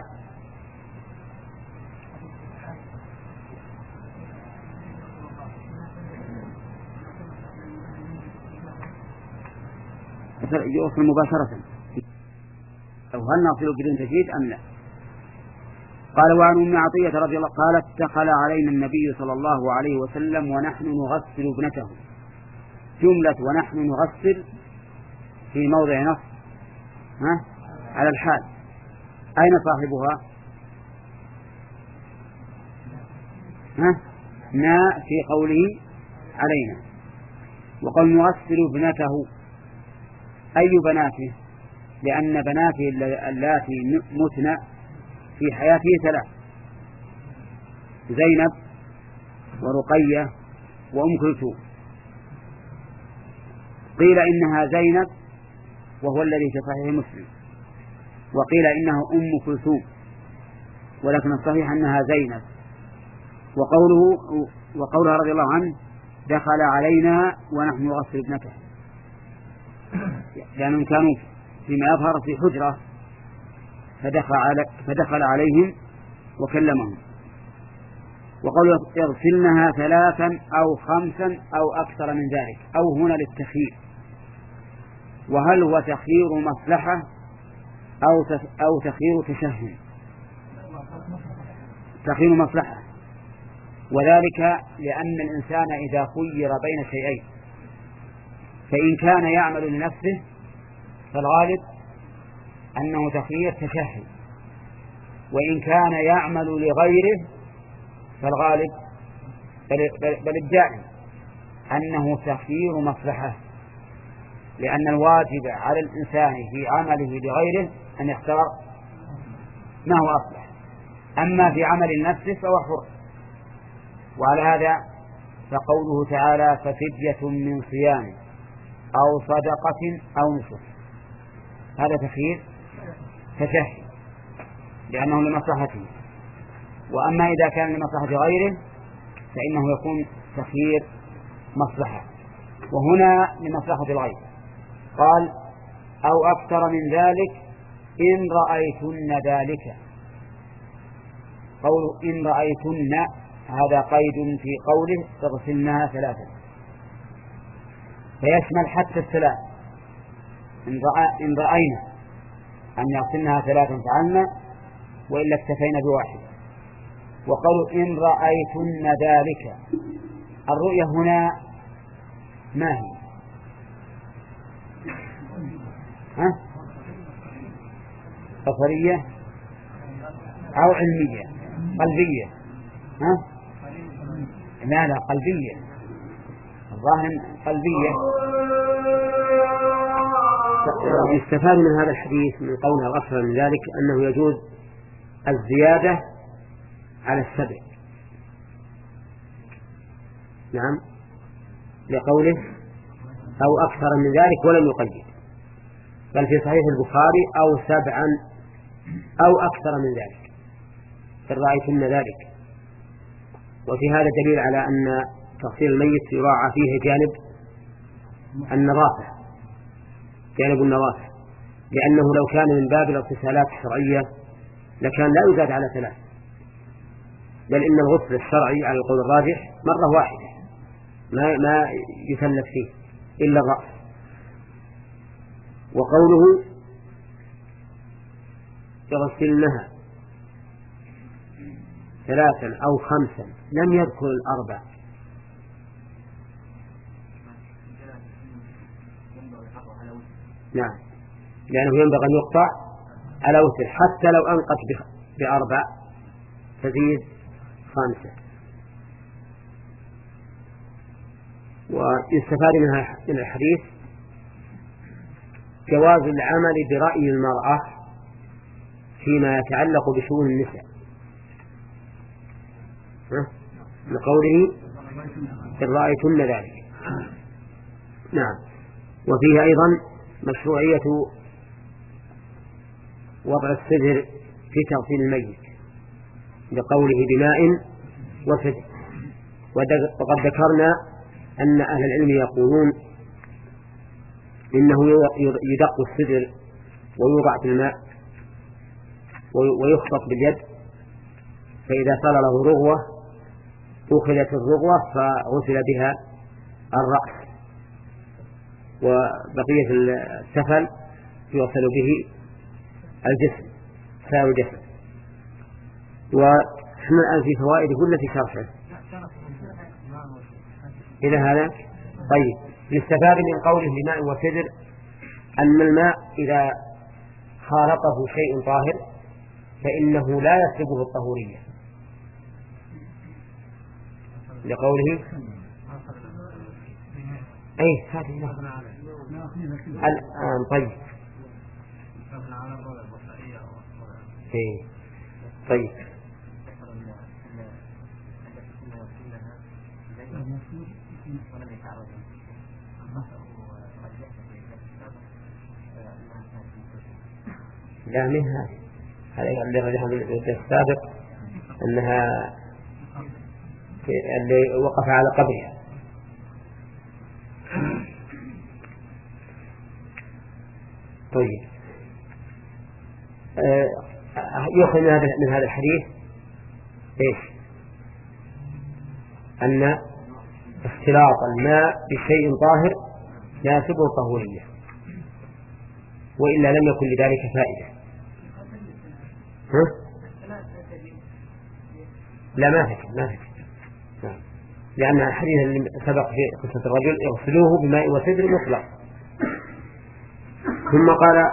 Speaker 1: يوصل مباشرة، أو هل نصل بدون تجديد أم لا؟ قال وعن أم عطية رضي الله قالت دخل علينا النبي صلى الله عليه وسلم ونحن نغسل ابنته. جملة ونحن نغسل في موضع نص ها على الحال. أين صاحبها؟ ها نا في قوله علينا. وقال نغسل ابنته أي بناته؟ لأن بناته اللاتي متن في حياته ثلاث: زينب ورقية وأم كلثوم. قيل إنها زينب وهو الذي في صحيح مسلم، وقيل إنها أم كلثوم، ولكن الصحيح أنها زينب. وقوله وقولها رضي الله عنه دخل علينا ونحن نغسل ابنته، لأنهم كانوا فيما يظهر في حجرة فدخل, علي فدخل عليهم وكلمهم. وقالوا يغسلنها ثلاثا أو خمسا أو أكثر من ذلك، أو هنا للتخيير. وهل هو تخيير مصلحة أو أو تخيير تشهي؟ تخيير مصلحة، وذلك لأن الإنسان إذا خير بين شيئين فإن كان يعمل لنفسه فالغالب أنه تخيير تشهي، وإن كان يعمل لغيره فالغالب بل الداعي أنه تخيير مصلحة، لأن الواجب على الإنسان في عمله لغيره أن يختار ما هو أصلح، أما في عمل نفسه فهو حر. وعلى هذا فقوله تعالى ففدية من صيام أو صدقة أو نسك، هذا تخيير تشهي لأنه لمصلحته. وأما إذا كان لمصلحة غيره فإنه يكون تخيير مصلحة، وهنا لمصلحة الغير. قال أو أكثر من ذلك إن رأيتن ذلك. قول إن رأيتن هذا قيد في قوله تغسلنها ثلاثة، فيشمل حتى الثلاث. إن, رأى إن رأينا أن يغسلنها ثلاثا فعلنا، وإلا اكتفينا بواحد. وقالوا إن رأيتن ذلك، الرؤية هنا ما هي؟ ها؟ بصرية أو علمية؟ قلبية؟ ها؟ لا لا قلبية، الظاهر قلبية. يستفاد من هذا الحديث من قولها الأكثر من ذلك أنه يجوز الزيادة على السبع. نعم، لقوله أو أكثر من ذلك ولم يقيد، بل في صحيح البخاري أو سبعا أو أكثر من ذلك إن رأيتن ذلك. وفي هذا دليل على أن تغسيل الميت يراعى فيه جانب النظافة، جانب النظافة، لأنه لو كان من باب الاغتسالات الشرعية لكان لا يزاد على ثلاث، بل إن الغسل الشرعي على القول الراجح مرة واحدة ما ما يثلث فيه إلا الرأس. وقوله يغسلنها ثلاثا أو خمسا لم يذكر الأربع، نعم، لأنه ينبغي أن يقطع على وتر، حتى لو أنقت بأربع تزيد خامسة. ويستفاد منها من الحديث جواز العمل برأي المرأة فيما يتعلق بشؤون النساء، لقوله إن رأيتن ذلك. نعم. وفيه أيضا مشروعية وضع السدر في تغسيل الميت لقوله بماء وسدر. وقد ذكرنا أن أهل العلم يقولون إنه يدق السدر ويوضع في الماء ويخبط باليد، فإذا صار له رغوة أخذت الرغوة فغسل بها الرأس، وبقية السفل يغسل به الجسم سائر الجسد. ونحن الآن في فوائد ولا في شرحه إلى هذا؟ طيب، يستفاد من قوله بماء وسدر أن الماء إذا خالطه شيء طاهر فإنه لا يسلبه الطهورية، لقوله أي هذه الآن. طيب إيه. طيب لا من هذه هذا اللي رجحنا السابق أنها اللي وقف على قبرها. طيب آه يؤخذ من هذا الحديث إيش؟ أن اختلاط الماء بشيء طاهر يناسبه الطهورية، وإلا لم يكن لذلك فائدة. ها؟ لا ما فكر ما فكر لأن الحديث اللي سبق في قصة الرجل اغسلوه بماء وسدر مطلق. ثم قال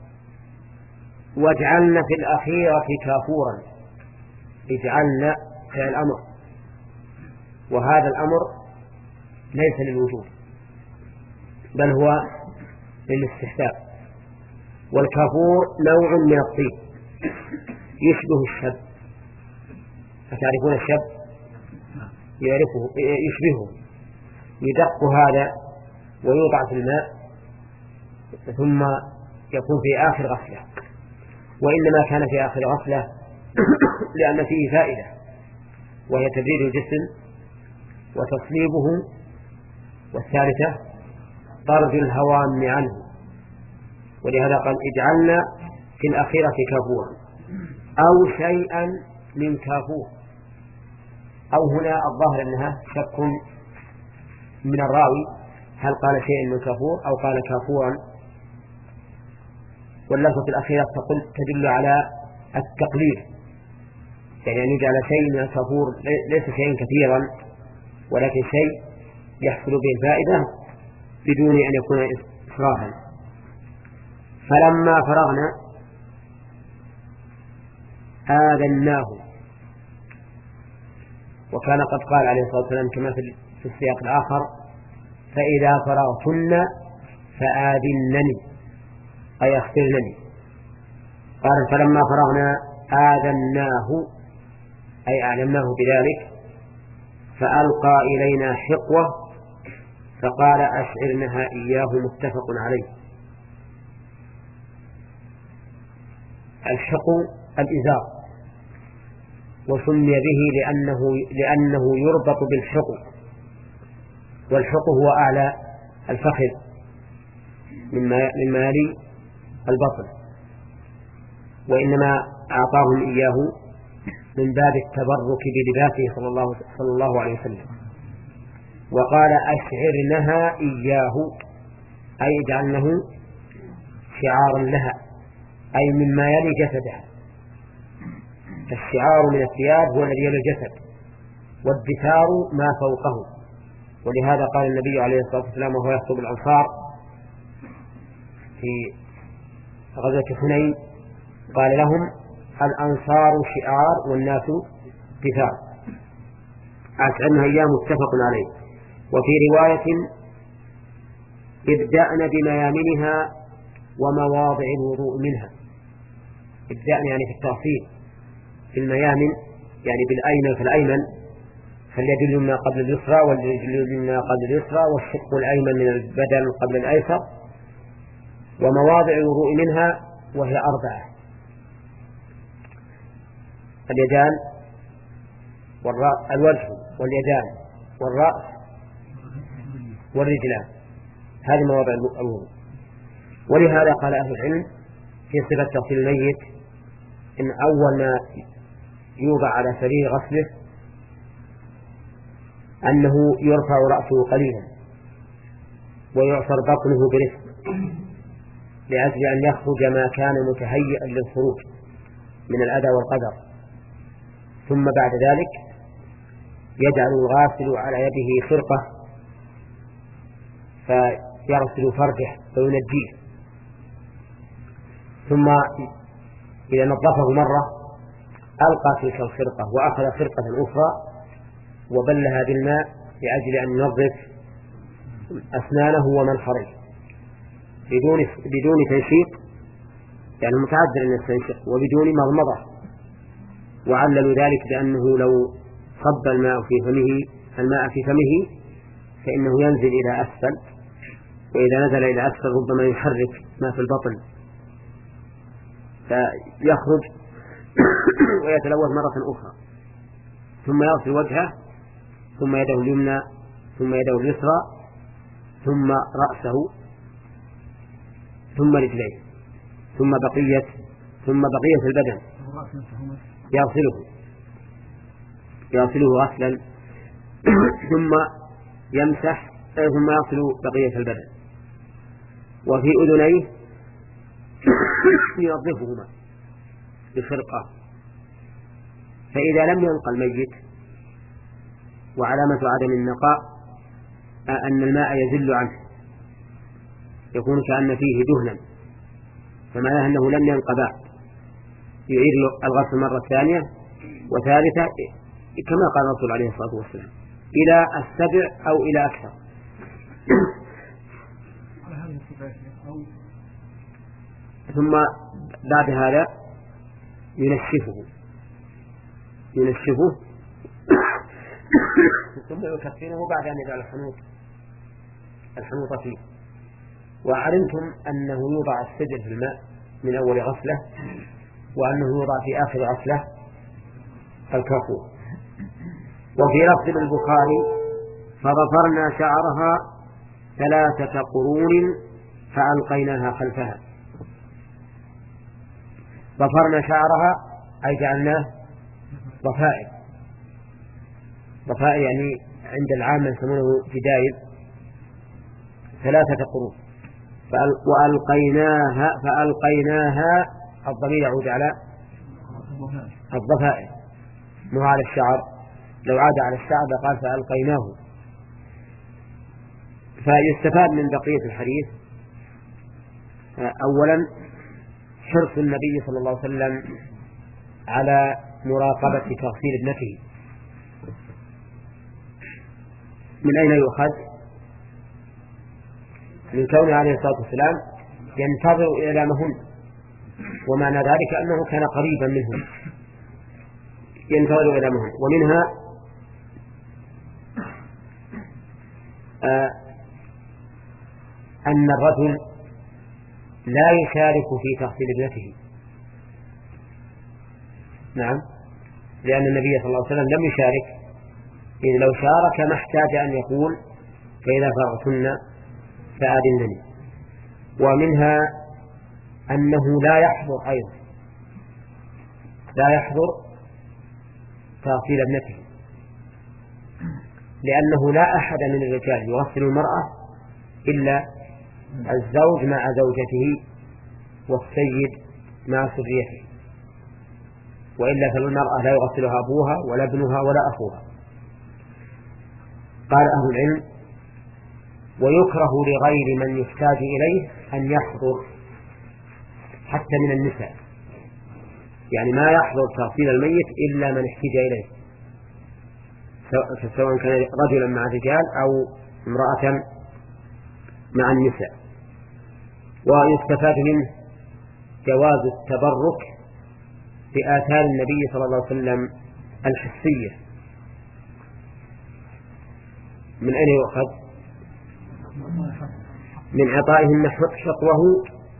Speaker 1: واجعلنا في الأخيرة كافورا. اجعلنا فعل الأمر، وهذا الأمر ليس للوجود بل هو للاستحباب. والكافور نوع من الطيب يشبه الشب، أتعرفون الشب؟ يعرفه يشبهه، يدق هذا ويوضع في الماء ثم يكون في آخر غسلة، وإنما كان في آخر غسلة لأن فيه فائدة، وهي تبريد الجسم وتصليبه، والثالثة طرد الهوام عنه. ولهذا قال اجعلنا في الأخيرة كافورا أو شيئا من كافور، أو هنا الظاهر أنها شك من الراوي هل قال شيئا من كافور أو قال كافورا، واللفظة في الأخيرة تقول تدل على التقليل، يعني أن يجعل شيء من الكافور ليس شيئا كثيرا ولكن شيء يحصل به الفائدة بدون أن يكون إسرافا. فلما فرغنا آذناه، وكان قد قال عليه الصلاة والسلام كما في السياق الآخر فإذا فرغتن فآذنني أي أخبرنني. قال فلما فرغنا آذناه أي أعلمناه بذلك، فألقى إلينا حقوة فقال أشعرنها إياه متفق عليه. الحقو الإزار، وسمي به لأنه, لأنه يربط بالحقو، والحقو هو أعلى الفخذ مما يلي البطن، وإنما أعطاهم إياه من باب التبرك بلباسه صلى الله, صلى الله عليه وسلم. وقال أشعرنها إياه أي اجعلنه شعارا لها، أي مما يلي جسدها. الشعار من الثياب هو الذي يلي الجسد، والدثار ما فوقه. ولهذا قال النبي عليه الصلاة والسلام وهو يخطب الأنصار في غزوة حنين قال لهم الأنصار شعار والناس دثار، أشعرنها إياه متفق عليه. وفي رواية ابدأن بميامنها ومواضع الوضوء منها. ابدأن يعني في التأصيل، في الميامن يعني بالأيمن فالأيمن، فاليد اليمنى قبل اليسرى والرجل اليمنى قبل اليسرى، والشق الأيمن من البدن قبل الأيسر،
Speaker 3: ومواضع الوضوء منها وهي أربعة: اليدان والوجه واليدان والرأس والرجلان، هذه مواضع الوضوء. ولهذا قال أهل العلم في صفة تغسيل الميت إن أول ما يوضع على سرير غسله أنه يرفع رأسه قليلا ويعصر بطنه برفق لأجل أن يخرج ما كان متهيئا للخروج من الأذى والقدر، ثم بعد ذلك يجعل الغاسل على يده خرقة فيغسل فرجه وينجيه، ثم إذا نظفه مرة ألقى تلك الخرقة وأخذ خرقة أخرى وبلها بالماء لأجل أن ينظف أسنانه ومنخريه بدون بدون تنشيق، يعني متعذر أن يستنشق، وبدون مضمضة. وعللوا ذلك بأنه لو صب الماء في فمه الماء في فمه فإنه ينزل إلى أسفل، وإذا نزل إلى أسفل ربما يحرك ما في البطن فيخرج ويتلوث مرة أخرى، ثم يغسل وجهه ثم يده اليمنى ثم يده اليسرى ثم رأسه ثم رجليه ثم بقية ثم بقية البدن يغسله يغسله غسلا ثم يمسح ثم يغسل بقية البدن. وفي أذنيه ينظفهما بخرقة. فإذا لم ينقى الميت وعلامة عدم النقاء أن الماء يزل عنه يكون كأن فيه دهنا، فمعناه أنه لم ينقى بعد، يعيد الغسل مرة ثانية وثالثة كما قال الرسول عليه الصلاة والسلام إلى السبع أو إلى أكثر. ثم بعد هذا ينشفه ينشفه ثم يكفنه بعد أن يجعل الحنوط الحنوط فيه. وعلمتم أنه يوضع السدر في الماء من أول غسلة، وأنه يوضع في آخر غسلة الكافور. وفي لفظ البخاري فضفرنا شعرها ثلاثة قرون فألقيناها خلفها. ضفرنا شعرها أي جعلناه ضفائر، ضفائر يعني عند العامة يسمونه جدايل، ثلاثة قرون. وألقيناها فألقيناها الضمير يعود على الضفائر مو على الشعر، لو عاد على الشعر قال فألقيناه. فيستفاد من بقية الحديث أولا حرص النبي صلى الله عليه وسلم على مراقبة تغسيل ابنته. من أين يؤخذ؟ من كونه عليه الصلاة والسلام ينتظر إعلامهن، ومعنى ذلك أنه كان قريبا منهم ينتظر إعلامهن. ومنها آه أن الرجل لا يشارك في تغسيل ابنته، نعم، لأن النبي صلى الله عليه وسلم لم يشارك، إذ لو شارك ما احتاج أن يقول فإذا فرغتن فآذنني. ومنها أنه لا يحضر أيضا لا يحضر تغسيل ابنته، لأنه لا أحد من الرجال يغسل المرأة إلا الزوج مع زوجته والسيد مع سريته، وإلا فالمرأة لا يغسلها أبوها ولا ابنها ولا أخوها. قال أهل العلم ويكره لغير من يحتاج إليه أن يحضر حتى من النساء، يعني ما يحضر تغسيل الميت إلا من احتاج إليه، سواء كان رجلا مع رجال أو امرأة مع النساء. ويستفاد منه جواز التبرك بآثار النبي صلى الله عليه وسلم الحسية. من أين يؤخذ؟ من عطائهن شطوه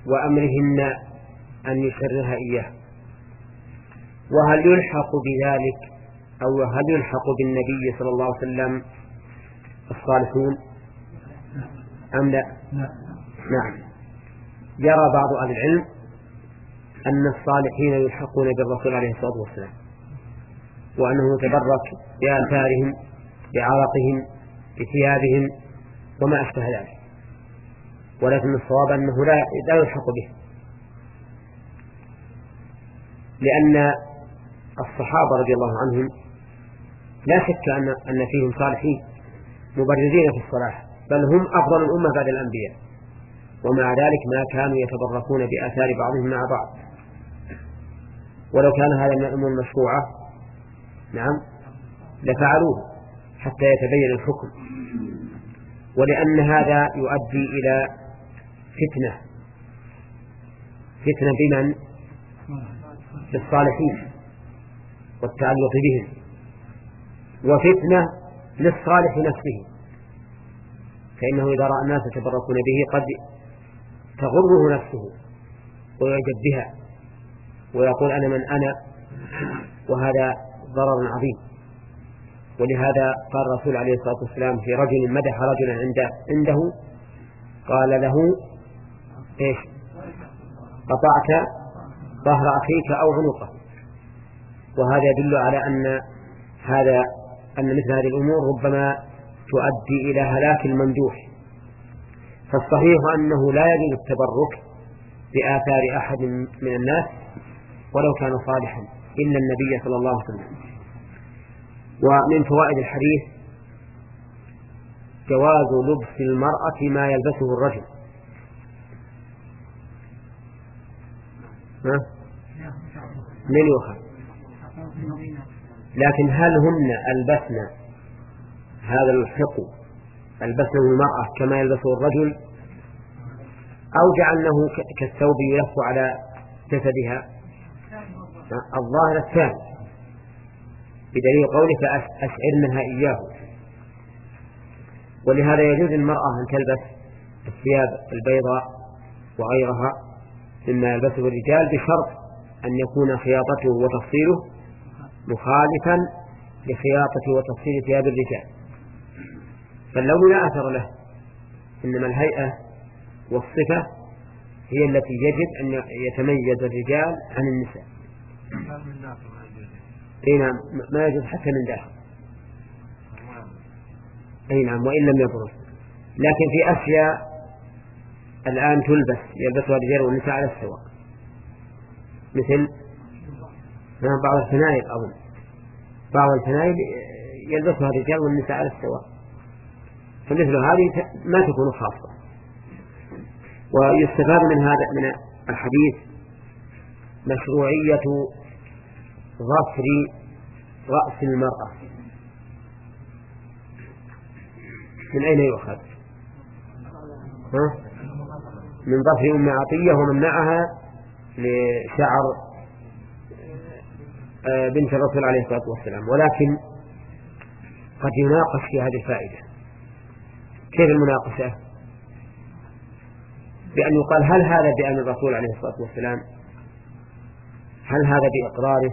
Speaker 3: وأمرهن أن يسرها إياه. وهل يلحق بذلك أو هل يلحق بالنبي صلى الله عليه وسلم الصالحون أم لا؟ نعم. يرى بعض أهل العلم أن الصالحين يلحقون بالرسول عليه الصلاة والسلام، وأنه يتبرك بآثارهم بعرقهم بثيابهم وما أشبه ذلك، ولكن الصواب أنه لا لا يلحق به، لأن الصحابة رضي الله عنهم لا شك أن أن فيهم صالحين مبرزين في الصلاح، بل هم أفضل الأمة بعد الأنبياء، ومع ذلك ما كانوا يتبركون بآثار بعضهم مع بعض. ولو كان هذا من الأمور المشروعة نعم لفعلوه حتى يتبين الحكم، ولأن هذا يؤدي إلى فتنة فتنة بمن؟ بالصالحين والتعلق بهم، وفتنة للصالح نفسه، فإنه إذا رأى الناس يتبركون به قد تغره نفسه ويعجب بها ويقول أنا من أنا، وهذا ضرر عظيم. ولهذا قال الرسول عليه الصلاة والسلام في رجل مدح رجلا عنده, عنده قال له إيش؟ قطعت ظهر أخيك أو عنقه. وهذا يدل على أن هذا أن مثل هذه الأمور ربما تؤدي إلى هلاك الممدوح. فالصحيح أنه لا يجوز التبرك بآثار أحد من الناس ولو كان صالحا إلا النبي صلى الله عليه وسلم. ومن فوائد الحديث جواز لبس المرأة ما يلبسه الرجل. ها؟ من يؤخذ؟ لكن هل هن ألبسن هذا الحق ألبسنه المرأة كما يلبسه الرجل، أو جعلنه كالثوب يلف على جسدها؟ الظاهر الثاني، بدليل قوله فأشعرنها إياه. ولهذا يجوز المرأة أن تلبس الثياب البيضاء وغيرها مما يلبسه الرجال بشرط أن يكون خياطته وتفصيله مخالفا لخياطة وتفصيل ثياب الرجال، فاللون لا أثر له، إنما الهيئة والصفة هي التي يجب أن يتميز الرجال عن النساء. أي نعم، ما يجوز حتى من داخل. أي نعم، وإن لم يبرز. لكن في أشياء الآن تلبس يلبسها الرجال والنساء على السواء، مثل بعض الفنائل، أظن بعض الفنائل يلبسها الرجال والنساء على السواء، فمثل هذه ما تكون خاصة. ويستفاد من هذا من الحديث مشروعية ظفر رأس المرأة. من أين يؤخذ؟ ها؟ من ظفر أم عطية وممنعها لشعر بنت الرسول عليه الصلاة والسلام. ولكن قد يناقش في هذه الفائدة. كيف المناقشة؟ بأن يقال هل هذا بأمر الرسول عليه الصلاة والسلام؟ هل هذا بإقراره؟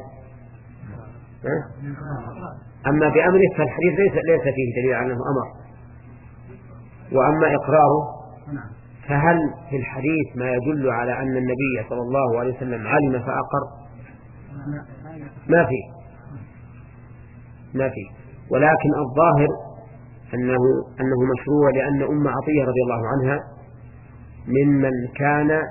Speaker 3: أما بأمره فالحديث ليس ليس فيه دليل على أنه أمر، وأما إقراره فهل في الحديث ما يدل على أن النبي صلى الله عليه وسلم علم فأقر؟ ما فيه ما فيه ولكن الظاهر أنه أنه مشروع، لأن أم عطية رضي الله عنها ممن كان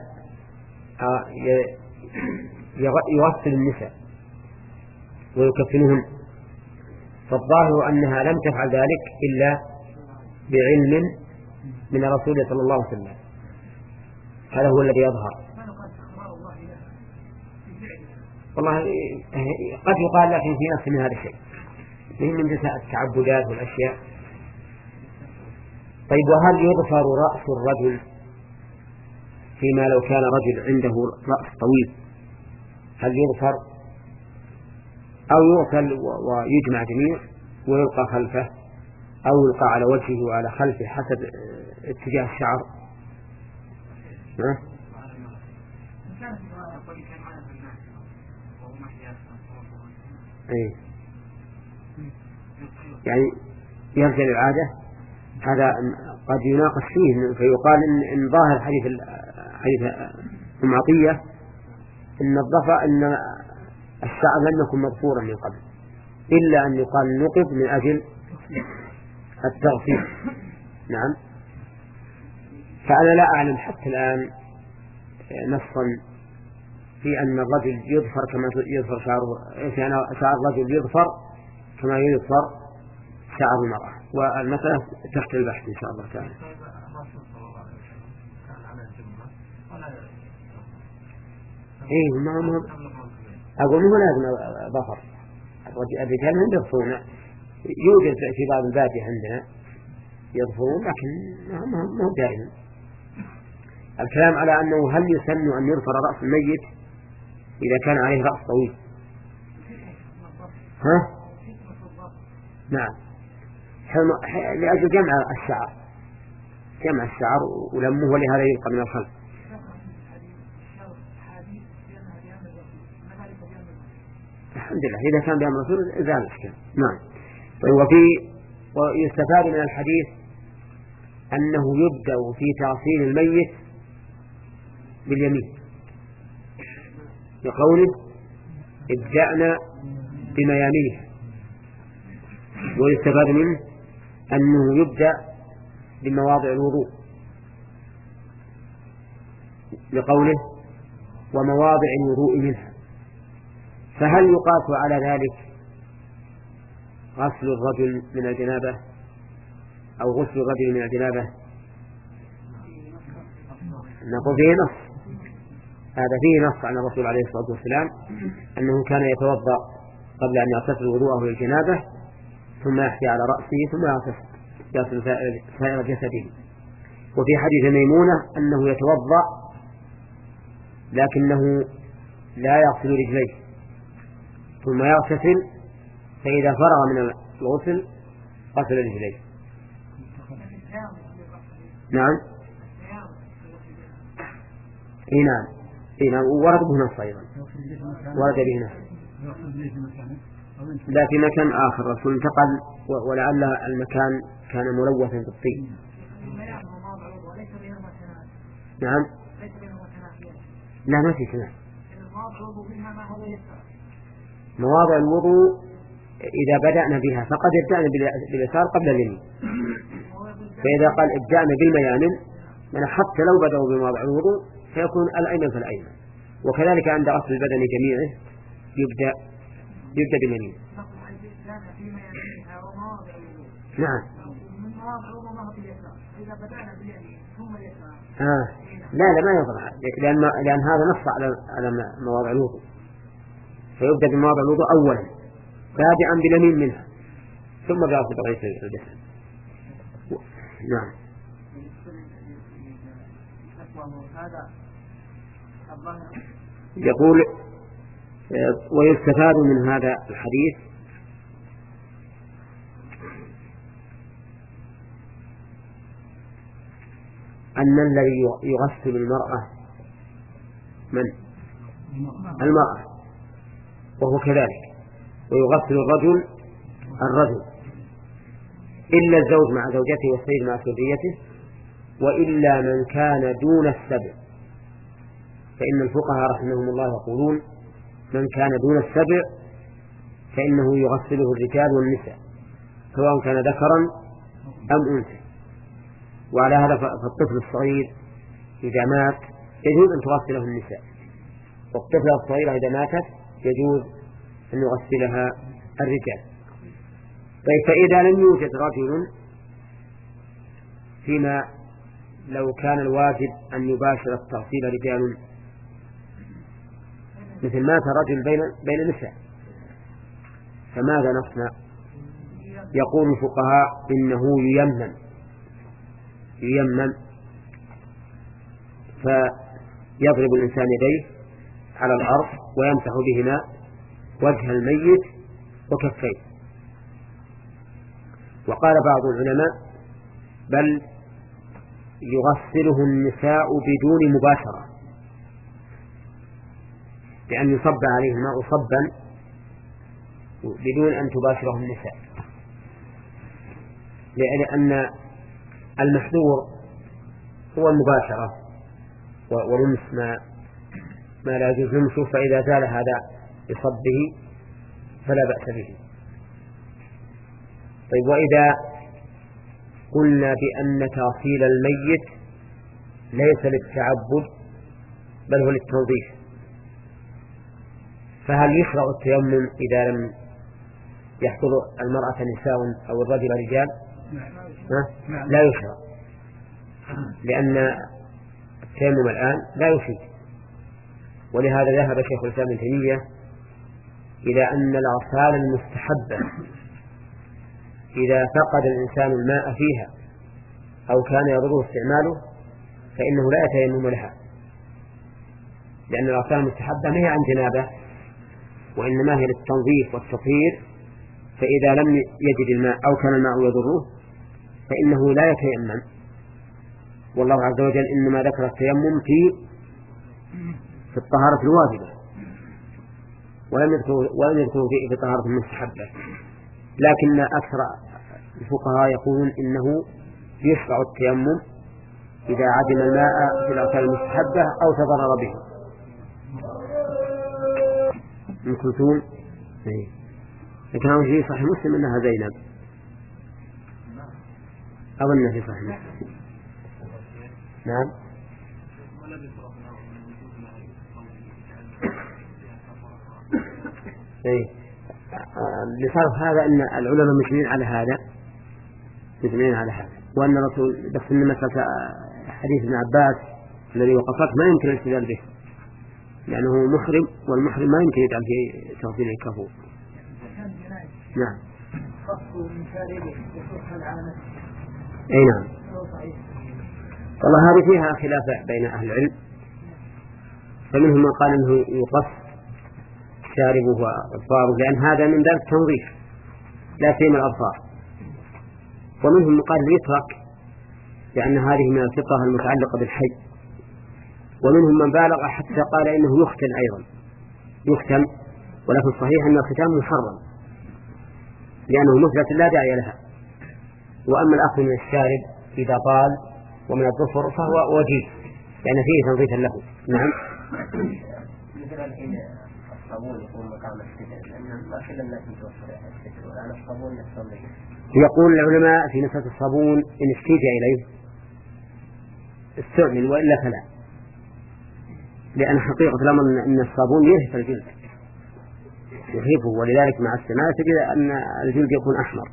Speaker 3: يغسل النساء ويكفنهن، فالظاهر أنها لم تفعل ذلك إلا بعلم من رسول صلى الله عليه وسلم. هذا هو الذي يظهر. والله قد يقال لكن في نفس من هذا الشيء من جزاء التعبدات والأشياء. طيب، وهل يغفر رأس الرجل فيما لو كان رجل عنده رأس طويل؟ هل يغفر أو يغسل ويجمع جميع ويلقى خلفه، أو يلقى على وجهه وعلى خلفه حسب اتجاه الشعر؟ أي يعني يرجع للعادة، هذا قد يناقش فيه، فيقال إن, إن ظاهر حديث حديث أم عطية إن الضفر إن الشعر لم يكن مضفورا من قبل، إلا أن يقال نقض من أجل التغفير. نعم. فأنا لا أعلم حتى الآن نصا في أن الرجل يظفر كما يظفر شعره، يعني شعر الرجل يظفر كما يظفر شعر المرأة، والمسألة تحت البحث إن شاء الله تعالى. إيه ما ما أقول مو لازم ظفر، الرجال هم يظفرون، يوجد في بعض البادية عندنا يظفرون لكن ما هو دائما. الكلام على أنه هل يسن أن يظفر رأس الميت إذا كان عليه رأس طويل؟ ها؟ نعم، لأجل جمع الشعر، جمع الشعر ولمه، ولهذا يبقى من الخلف. الحمد لله إذا كان بأمر رسول إذا الإشكال. نعم. وفي ويستفاد من الحديث أنه يبدأ في تعصير الميت باليمين، لقوله ابدأنا بميامنها. ويستفاد منه أنه يبدأ بمواضع الوضوء، لقوله ومواضع الوضوء منها. فهل يقاس على ذلك غسل الرجل من الجنابة أو غسل الرجل من الجنابة؟ نقول فيه نص، هذا فيه نص عن الرسول عليه الصلاة والسلام أنه كان يتوضأ قبل أن يغتسل وضوءه للجنابة ثم يحفي على رأسه ثم يغسل سائر جسده. وفي حديث ميمونة أنه يتوضأ لكنه لا يغسل رجليه ثم يغتسل، فإذا فرغ من الغسل غسل رجليه. نعم. اي نعم، اي نعم، ورد به نص أيضا، ورد به نص، لا في مكان آخر الرسول انتقل ولعل المكان كان ملوثا بالطين. نعم. لا ما في كلام. مواضع الوضوء إذا بدأنا بها فقد ابدأنا باليسار قبل اليمين، فإذا قال ابدأنا بالميامن من حتى لو بدأوا بمواضع الوضوء فيكون الأيمن فالأيمن. وكذلك عند غسل البدن جميعه يبدأ يبدأ باليمين. نعم. آه. لا لا ما ينفع، لأن لأن هذا نص على على مواضع الوضوء، فيبدأ بمواضع الوضوء أولا بادئا باليمين منها ثم بغسل بقية الجسد. نعم. يقول ويستفاد من هذا الحديث أن الذي يغسل المرأة من؟ المرأة، وهو كذلك، ويغسل الرجل الرجل، إلا الزوج مع زوجته والسيد مع سريته، وإلا من كان دون السبع، فإن الفقهاء رحمهم الله يقولون من كان دون السبع فإنه يغسله الرجال والنساء سواء كان ذكرا أم أنثى. وعلى هذا فالطفل الصغير إذا مات يجوز أن تغسله النساء، والطفلة الصغيرة إذا ماتت يجوز أن يغسلها الرجال. طيب فإذا لم يوجد رجل فيما لو كان الواجب أن يباشر التغسيل رجال، مثل مات رجل بين بين النساء، فماذا نصنع؟ يقول الفقهاء إنه ييمم ييمم فيضرب الإنسان يديه على الأرض ويمسح بهما وجه الميت وكفيه. وقال بعض العلماء بل يغسله النساء بدون مباشرة، بأن يصب عليه الماء صبا بدون أن تباشره النساء، لأن المحذور هو المباشرة ولمس ما ما لا يجوز لمسه، فإذا زال هذا بصبه فلا بأس به. طيب، وإذا قلنا بأن تغسيل الميت ليس للتعبد بل هو للتنظيف، فهل يشرع التيمم إذا لم يحضر المرأة نساء أو الرجل رجال؟ لا يشرع، لأن التيمم الآن لا يفيد. ولهذا ذهب شيخ الإسلام ابن تيمية إلى أن الأغسال المستحبة إذا فقد الإنسان الماء فيها أو كان يضره استعماله فإنه لا يتيمم لها، لأن الأغسال المستحبة ما هي عن جنابة وإنما هي للتنظيف والتطهير، فإذا لم يجد الماء أو كان الماء يضره فإنه لا يتيمم. والله عز وجل إنما ذكر التيمم في في الطهارة الواجبة ولم يذكر ولم يذكر في الطهارة المستحبة، لكن أكثر الفقهاء يقولون إنه يشرع التيمم إذا عدم الماء في الأغسال المستحبة أو تضرر به. أم كلثوم لكن في صحيح مسلم أنها زينب، أظن في صحيح مسلم. نعم. إيه. لصرف هذا أن العلماء مجمعين على هذا مجمعين على هذا وأن الرسول بس إن مسألة حديث ابن عباس الذي وقفت ما يمكن الاستدلال به لأنه محرم، والمحرم ما يمكن يجعل في تغسيل الكفور. نعم. أي نعم. والله هذه فيها خلاف بين أهل العلم، فمنهم من قال أنه يقص شاربه وأظفاره لأن هذا من ذلك تنظيف لا سيما الأظفار، ومنهم من قال يترك لأن هذه من الفقه المتعلقة بالحي، ومنهم من بالغ حتى قال إنه يختن أيضا يختن، ولكن الصحيح أن الختان محرم لأنه مثلة لا داعي لها. وأما الأخذ من الشارب إذا طال ومن الظفر فهو وجيه لأن فيه تنظيفا له. نعم.
Speaker 4: مثل الحين الصابون يكون مقام الستر لأن ما كل الناس متوفر الستر والآن الصابون يحصل.
Speaker 3: يقول العلماء في مسألة الصابون إن احتاج إليه استعمل وإلا فلا، لأن حقيقة الأمر أن الصابون يهف الجلد يهفه، ولذلك مع السماء تجد أن الجلد يكون أحمر،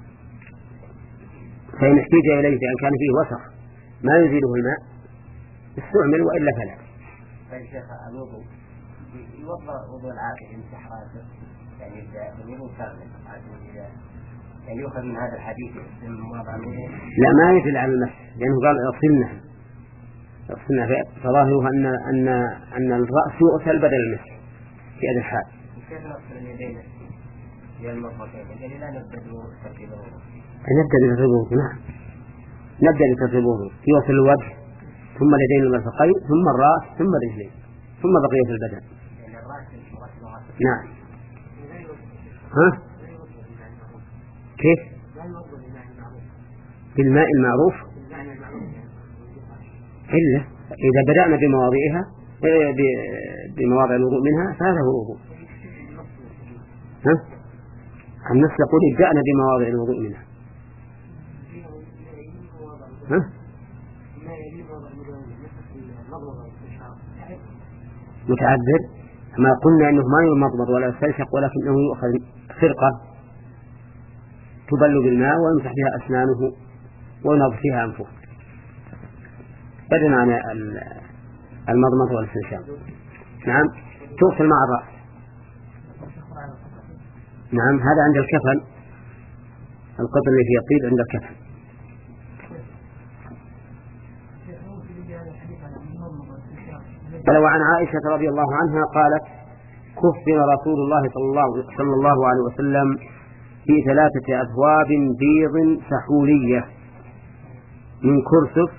Speaker 3: فإن احتاج إليه بأن كان فيه وسخ ما يزيله الماء استعمل وإلا فلا.
Speaker 4: طيب شيخ الوضوء يوضع وضوء العاقل يمسح راسه يعني الوضوء كامل يعني يؤخذ من هذا الحديث
Speaker 3: لا ما يدل على المسح لأنه قال اغسلنا اغسلنا فظاهرها أن أن أن الرأس يغسل بدل المسح في هذا الحال.
Speaker 4: كيف نغسل اليدين إلى المرفقين يعني لا نبدأ بترتيب الوضوء؟
Speaker 3: نبدأ بترتيب الوضوء. نعم نبدأ بترتيب الوضوء يغسل الوجه ثم اليدين المرفقين ثم الرأس ثم الرجلين ثم بقية البدن.
Speaker 4: يعني الرأس
Speaker 3: نعم. ها كيف؟ بالماء المعروف إلا إذا بدأنا بمواضعها بمواضع الوضوء منها فهذا هو الوضوء. ها؟ النص يقول بدأنا بمواضع الوضوء منها. ها؟ متعذر ما قلنا إنه ما يمضمض ولا يستنشق ولكنه يؤخذ فرقة تبل بالماء ويمسح بها أسنانه وينظف فيها أنفه بدنا عن المضمض والاستنشاق. نعم تغسل مع الرأس. نعم هذا عند الكفن القطن اللي فيه طيب عند الكفن. ولو عن عائشة رضي الله عنها قالت كفن رسول الله صلى الله, صلى الله عليه وسلم في ثلاثة أثواب بيض سحولية من كرسف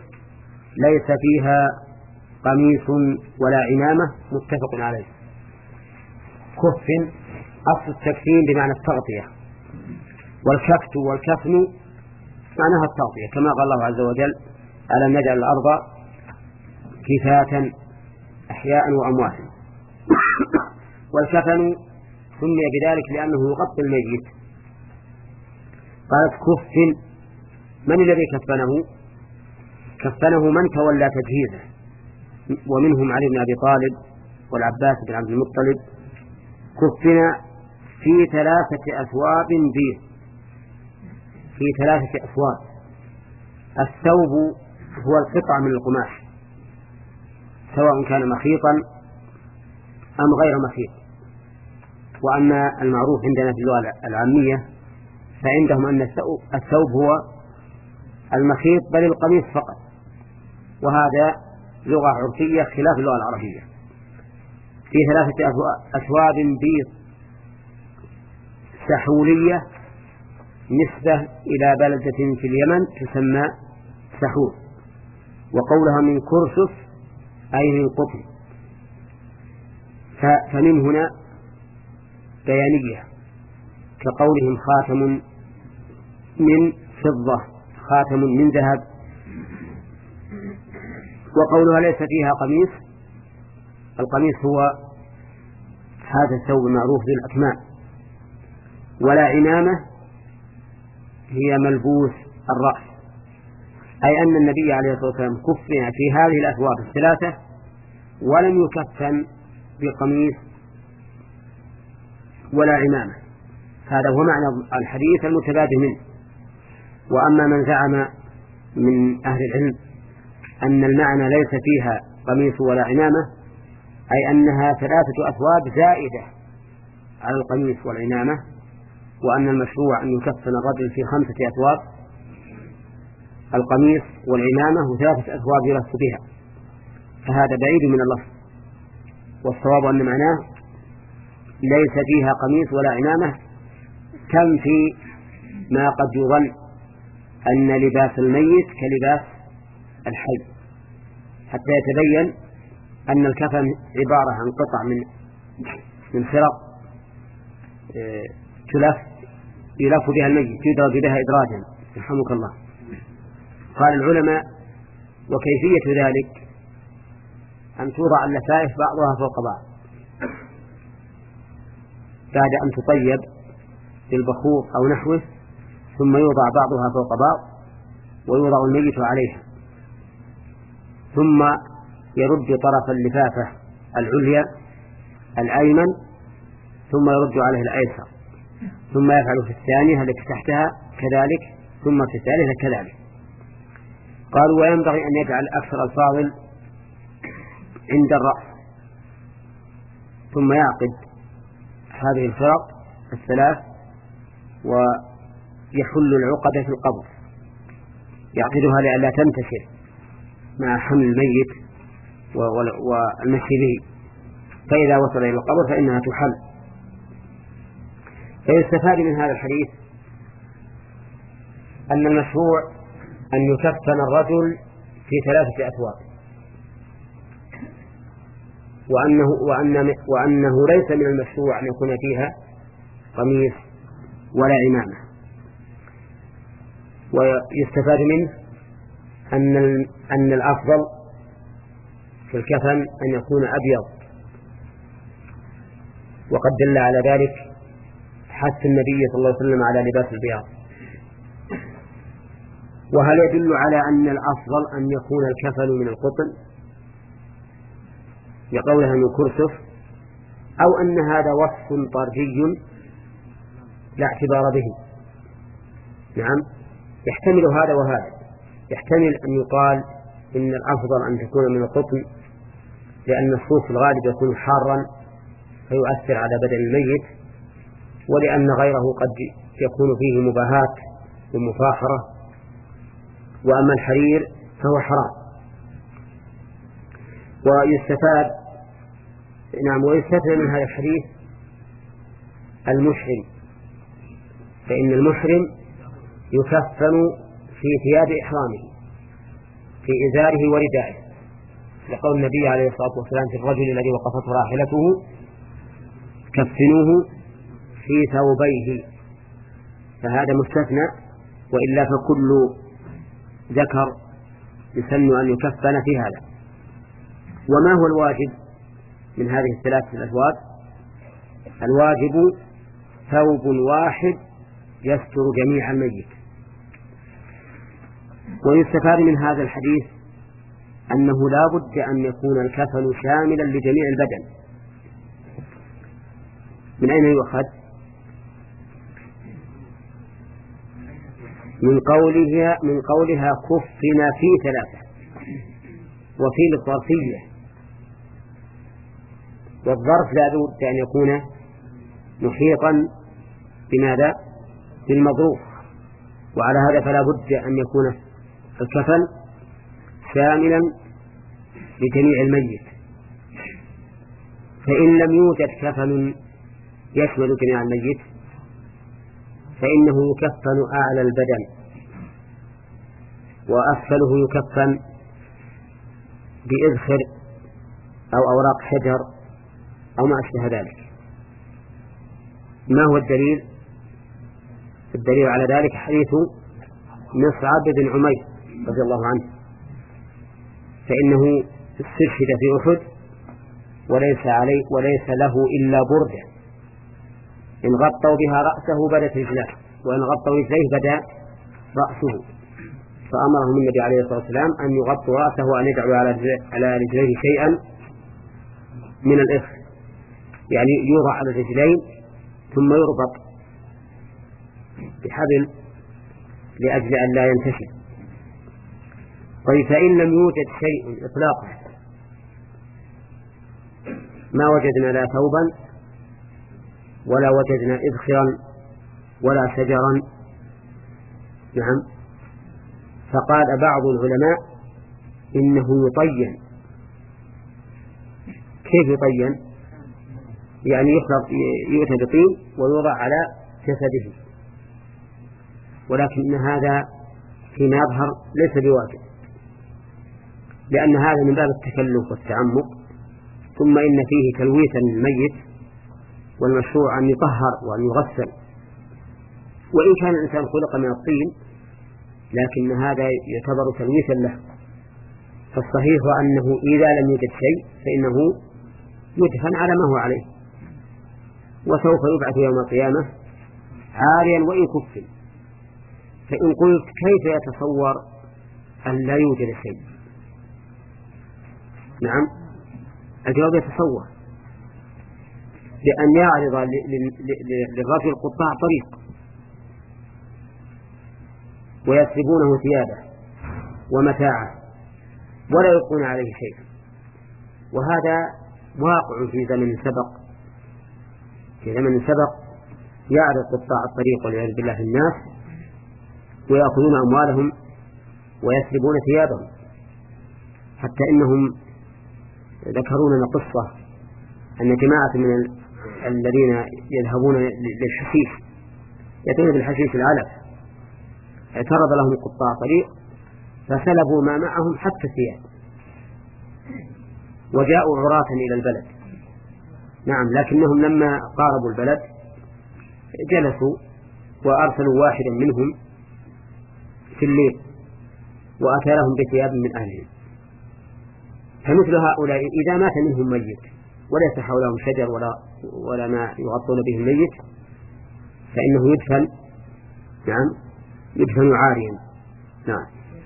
Speaker 3: ليس فيها قميص ولا عمامة متفق عليه. كف أصل التكفين بمعنى التغطية، والكفت والكفن معناها التغطية، كما قال الله عز وجل ألم نجعل الأرض كفاتا أحياء وأمواتا. والكفن سمي بذلك لأنه يغطي الميت. قالت كف، من الذي كفنه؟ كفنه من تولى تجهيزه، ومنهم علي بن أبي طالب والعباس بن عبد المطلب. كفن في ثلاثة أثواب بيض، في ثلاثة أثواب. الثوب هو القطعة من القماش سواء كان مخيطا أم غير مخيط. وأما المعروف عندنا في اللغة العامية فعندهم أن الثوب هو المخيط بل القميص فقط، وهذا لغة عرفية خلاف اللغة العربية. في ثلاثة أثواب بيض سحولية نسبة إلى بلدة في اليمن تسمى سحول، وقولها من كرسف أي من قطن. فمن هنا بيانية كقولهم خاتم من فضة، خاتم من ذهب. وقولها ليس فيها قميص، القميص هو هذا الثوب المعروف بالأكمام. ولا عمامة هي ملبوس الرأس، أي أن النبي عليه الصلاة والسلام كفن في هذه الأثواب الثلاثة ولم يكفن بقميص ولا عمامة. هذا هو معنى الحديث المتبادل منه. وأما من زعم من أهل العلم أن المعنى ليس فيها قميص ولا عمامة، أي أنها ثلاثة أثواب زائدة على القميص والعمامة، وأن المشروع أن يكفن الرجل في خمسة أثواب، القميص والعمامة وثلاثة أثواب يلف بها، فهذا بعيد من اللفظ. والصواب أن معناه ليس فيها قميص ولا عمامة، كم في ما قد يظن أن لباس الميت كلباس الحي، حتى يتبين أن الكفن عبارة عن قطع من من فرق تلف يلف بها الميت يدرج بها إدراجا يرحمك الله. قال العلماء وكيفية ذلك أن توضع اللفائف بعضها فوق بعض بعد أن تطيب بالبخور أو نحوه، ثم يوضع بعضها فوق بعض ويوضع الميت عليها، ثم يرد طرف اللفافة العليا الأيمن ثم يرد عليه الأيسر، ثم يفعل في الثانية التي تحتها كذلك، ثم في الثالثة كذلك. قالوا وينبغي أن يجعل أكثر الفاضل عند الرأس، ثم يعقد هذه الفرق الثلاث ويحل العقدة في القبر، يعقدها لئلا تنتشر مع حمل الميت والمشي به، فإذا وصل إلى القبر فإنها تحل. فيستفاد من هذا الحديث أن المشروع أن يكفن الرجل في ثلاثة أثواب، وأنه, وأن وأنه ليس من المشروع أن يكون فيها قميص ولا عمامة. ويستفاد منه أن أن الأفضل في الكفن أن يكون أبيض، وقد دل على ذلك حث النبي صلى الله عليه وسلم على لباس البياض. وهل يدل على أن الأفضل أن يكون الكفن من القطن لقولها من كرسف، أو أن هذا وصف طردي لا اعتبار به؟ نعم، يحتمل هذا وهذا. يحتمل أن يقال إن الأفضل أن تكون من القطن لأن الصوف في الغالب يكون حارا فيؤثر على بدن الميت، ولأن غيره قد يكون فيه مباهاة ومفاخرة، وأما الحرير فهو حرام. ويستفاد نعم ويستفاد من هذا الحديث المحرم، فإن المحرم يكفن في ثياب إحرامه في إزاره وردائه، لقول النبي عليه الصلاة والسلام في الرجل الذي وقفته راحلته كفنوه في ثوبيه، فهذا مستثنى، وإلا فكل ذكر يسن أن يكفن في هذا. وما هو الواجب من هذه الثلاثة الأزواج؟ الواجب ثوب واحد يستر جميع الميت. ويستفاد من هذا الحديث أنه لا بد أن يكون الكفن شاملا لجميع البدن. من أين يؤخذ؟ من قولها من قولها كفنا في ثلاثة، وفي الظرفية، والظرف لا بد أن يكون محيطا بماذا؟ بالمظروف، وعلى هذا فلا بد أن يكون الكفن شاملا لجميع الميت. فإن لم يوجد كفن يشمل جميع الميت فإنه يكفن أعلى البدن، وأسفله يكفن بإذخر أو أوراق شجر أو ما أشبه ذلك. ما هو الدليل؟ الدليل على ذلك حديث مصعب بن عمير رضي الله عنه، فإنه استشهد في أحد وليس عليه وليس له إلا بردة، إن غطوا بها رأسه بدت رجلاه، وإن غطوا رجليه بدا رأسه، فأمرهم النبي عليه الصلاة والسلام أن يغطوا رأسه وأن يدعوا على رجليه شيئا من الإثر، يعني يوضع على الرجلين ثم يربط بحبل لأجل أن لا ينتشر. طيب فإن لم يوجد شيء إطلاقا، ما وجدنا لا ثوبا ولا وجدنا إذخرا ولا شجرا، نعم، فقال بعض العلماء إنه يطين. كيف يطين؟ يعني يخلط يؤتى بطين ويوضع على جسده، ولكن هذا فيما يظهر ليس بواجب، لأن هذا من باب التكلف والتعمق، ثم إن فيه تلويثا للميت، والمشروع أن يطهر وأن يغسل، وإن كان الإنسان خلق من الطين لكن هذا يعتبر تلويثا له. فالصحيح أنه إذا لم يوجد شيء فإنه يدفن على ما هو عليه، وسوف يبعث يوم القيامة عاريا وإن كفن. فإن قلت كيف يتصور أن لا يوجد شيء؟ نعم، الجواب يتصور بأن يعرض للرجل قطاع طريق ويسلبونه ثيابه ومتاعه ولا يلقون عليه شيئا، وهذا واقع في زمن سبق. في زمن سبق يعرض قطاع الطريق والعياذ بالله الناس ويأخذون أموالهم ويسلبون ثيابهم، حتى إنهم ذكروا لنا قصة أن جماعة من الذين يذهبون للحشيش يأتون بالحشيش العلف اعترض لهم قطاع طريق فسلبوا ما معهم حتى الثياب وجاءوا عراة إلى البلد. نعم، لكنهم لما قاربوا البلد جلسوا وأرسلوا واحدا منهم في الليل وأتى لهم بثياب من أهلهم. فمثل هؤلاء إذا مات منهم ميت وليس حولهم شجر ولا ولا ما يغطون به الميت فإنه يدفن، نعم، يدفن عاريا. نعم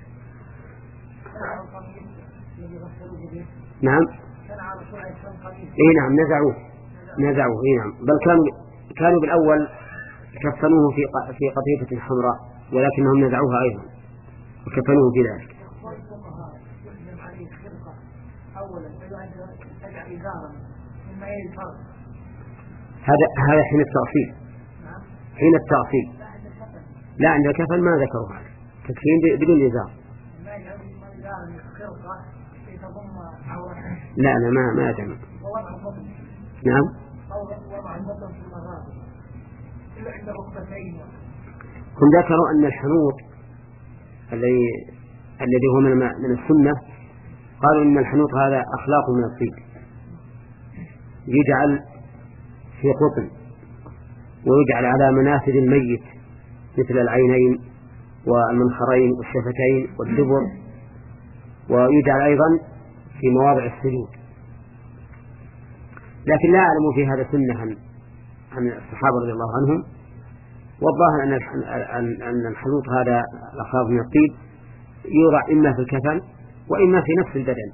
Speaker 3: نعم اي نعم نزعوه نزعوه اي نعم، بل كانوا كانوا بالأول كفنوه في في قطيفة حمراء ولكنهم نزعوها أيضا وكفنوه في ذلك. هذا هذا حين التأصيل، حين التأصيل لا عند الكفن ما ذكروا هذا تكفين بدون إزار. لا لا ما ما أدري. نعم. هم ذكروا أن الحنوط الذي الذي هو من من السنة، قالوا إن الحنوط هذا أخلاق من الطين يجعل في قطن، ويجعل على منافذ الميت مثل العينين والمنخرين والشفتين والدبر، ويجعل أيضا في مواضع السجود. لكن لا أعلم في هذا سنة عن عن الصحابة رضي الله عنهم، والظاهر أن أن الحنوط هذا الأخراج من الطيب يوضع إما في الكفن وإما في نفس البدن.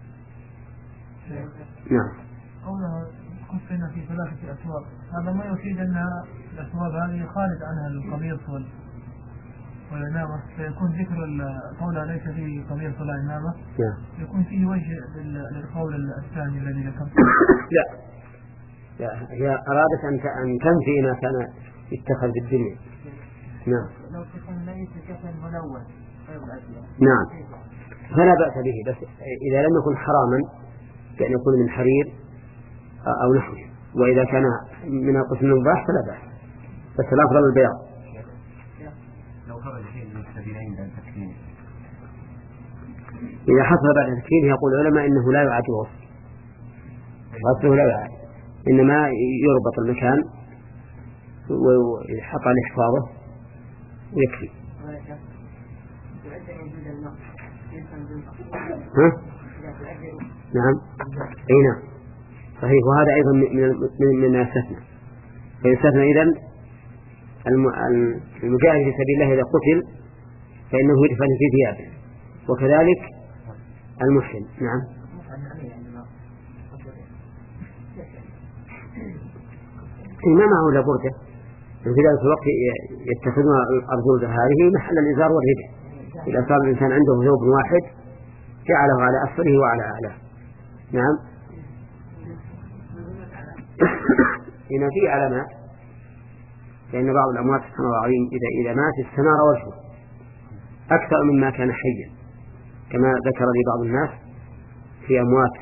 Speaker 3: نعم.
Speaker 2: قولها كفنا في ثلاثة أثواب، هذا ما يفيد أن الأثواب هذه خارج عنها القميص والعمامة، فيكون ذكر قولها ليس فيه قميص ولا عمامة، يكون فيه وجه للقول الثاني الذي ذكرته.
Speaker 3: لا لا، هي أرادت أن تنفي ما كان يتخذ بالدنيا. نعم.
Speaker 2: لو كان ليس كفن ملون.
Speaker 3: نعم، فلا بأس به، بس إذا لم يكن حراما كأن يكون من حرير أو نحوه، وإذا كان من القسم المباح فلا بأس، بس الأفضل البياض.
Speaker 4: لو خرج شيء من السبيلين بعد التكفين،
Speaker 3: إذا حصل بعد التكفين يقول العلماء إنه لا يعاد وصف، وصفه لا يعاد، إنما يربط المكان ويحط عليه حفاظه ويكفي. ها؟ نعم. أي نعم صحيح، وهذا أيضا من من يستثنى، فيستثنى إذن المجاهد في سبيل الله إذا قتل فإنه يدفن في ثيابه، وكذلك المحسن. نعم. ما معه إلا بردة، في ذلك الوقت يتخذون البردة هذه محل الإزار والرداء. إذا صار الإنسان عنده ثوب واحد جعله على أسفله وعلى أعلاه. نعم. هنا في علامات، لأن بعض الأموات سبحان الله العظيم إذا إذا مات استنار وجهه أكثر مما كان حيا، كما ذكر لي بعض الناس في أموات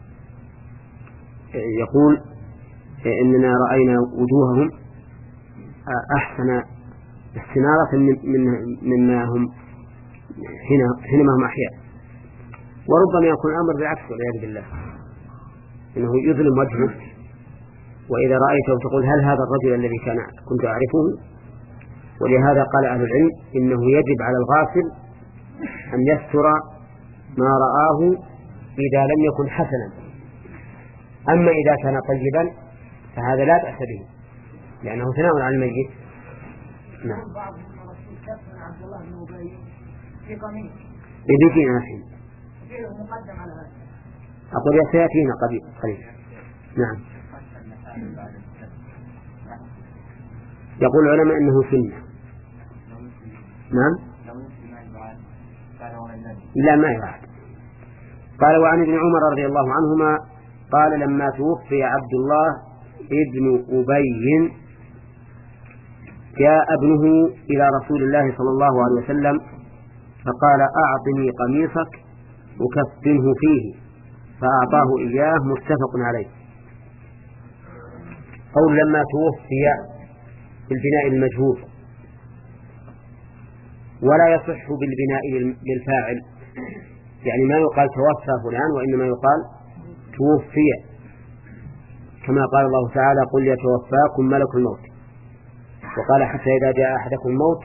Speaker 3: يقول إننا رأينا وجوههم أحسن استنارة مما هم حينما هم أحياء. وربما يكون الأمر بالعكس والعياذ بالله، إنه يظلم وجهه، وإذا رأيته تقول هل هذا الرجل الذي كان كنت أعرفه؟ ولهذا قال أهل العلم إنه يجب على الغاسل أن يستر ما رآه إذا لم يكن حسنا، أما إذا كان طيبا فهذا لا بأس به لأنه ثناء على الميت. نعم. بيجينا الحين أقول يسيأتينا قليل. نعم. يقول العلماء إنه سنة. نعم. لا ما يعاد. قال وعن ابن عمر رضي الله عنهما قال لما توفي عبد الله ابن أبي جاء ابنه إلى رسول الله صلى الله عليه وسلم فقال أعطني قميصك أكفنه فيه، فأعطاه إياه، متفق عليه. قول لما توفي بالبناء المجهول، ولا يصح بالبناء للفاعل، يعني ما يقال توفى فلان وإنما يقال توفي، كما قال الله تعالى قل يتوفاكم ملك الموت، وقال حتى إذا جاء أحدكم الموت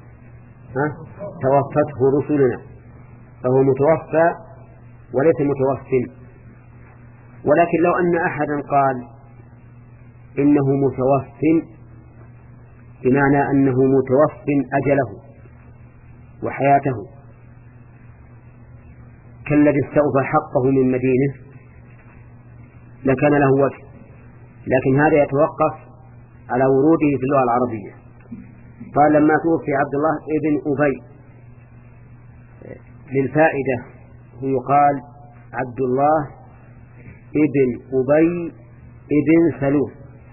Speaker 3: توفته رسلنا، فهو متوفى وليس متوف. ولكن لو أن أحدا قال إنه متوف بمعنى أنه متوف أجله وحياته كالذي استوفى حقه من مدينه لكان له وجه، لكن هذا يتوقف على وروده في اللغة العربية. قال لما توفي عبد الله ابن أبي، للفائدة يقال عبد الله ابن أبي ابن سلول،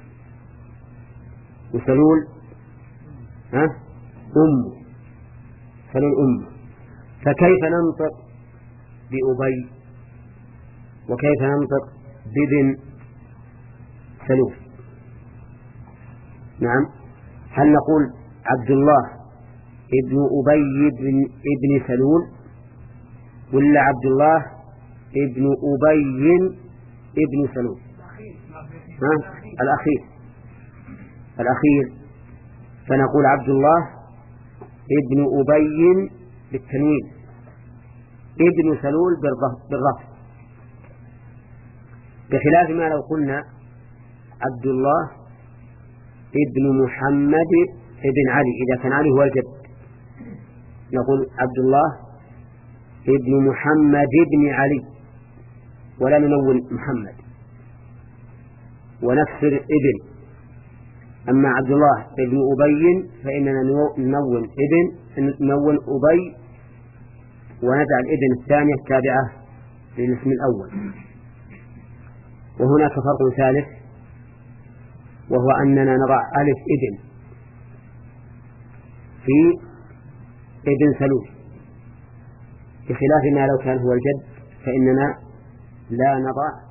Speaker 3: وسلول ها أم سلول أم، فكيف ننطق بأبي وكيف ننطق بابن سلول؟ نعم، هل نقول عبد الله ابن أبي ابن, ابن سلول ولا عبد الله ابن أبي ابن سلول؟ ها؟ الأخير
Speaker 1: الأخير فنقول عبد الله ابن أبي بالتنوين، ابن سلول بالرفع، بخلاف ما لو قلنا عبد الله ابن محمد ابن علي، إذا كان علي هو الجد نقول عبد الله ابن محمد ابن علي ولا ننون محمد ونكسر ابن. أما عبد الله ابن أبي فإننا ننون ابن ننون أبي ونجعل الابن الثانية التابعة للاسم الأول. وهناك فرق ثالث وهو أننا نضع ألف ابن في ابن سلول، بخلاف ما لو كان هو الجد فإننا لا نضع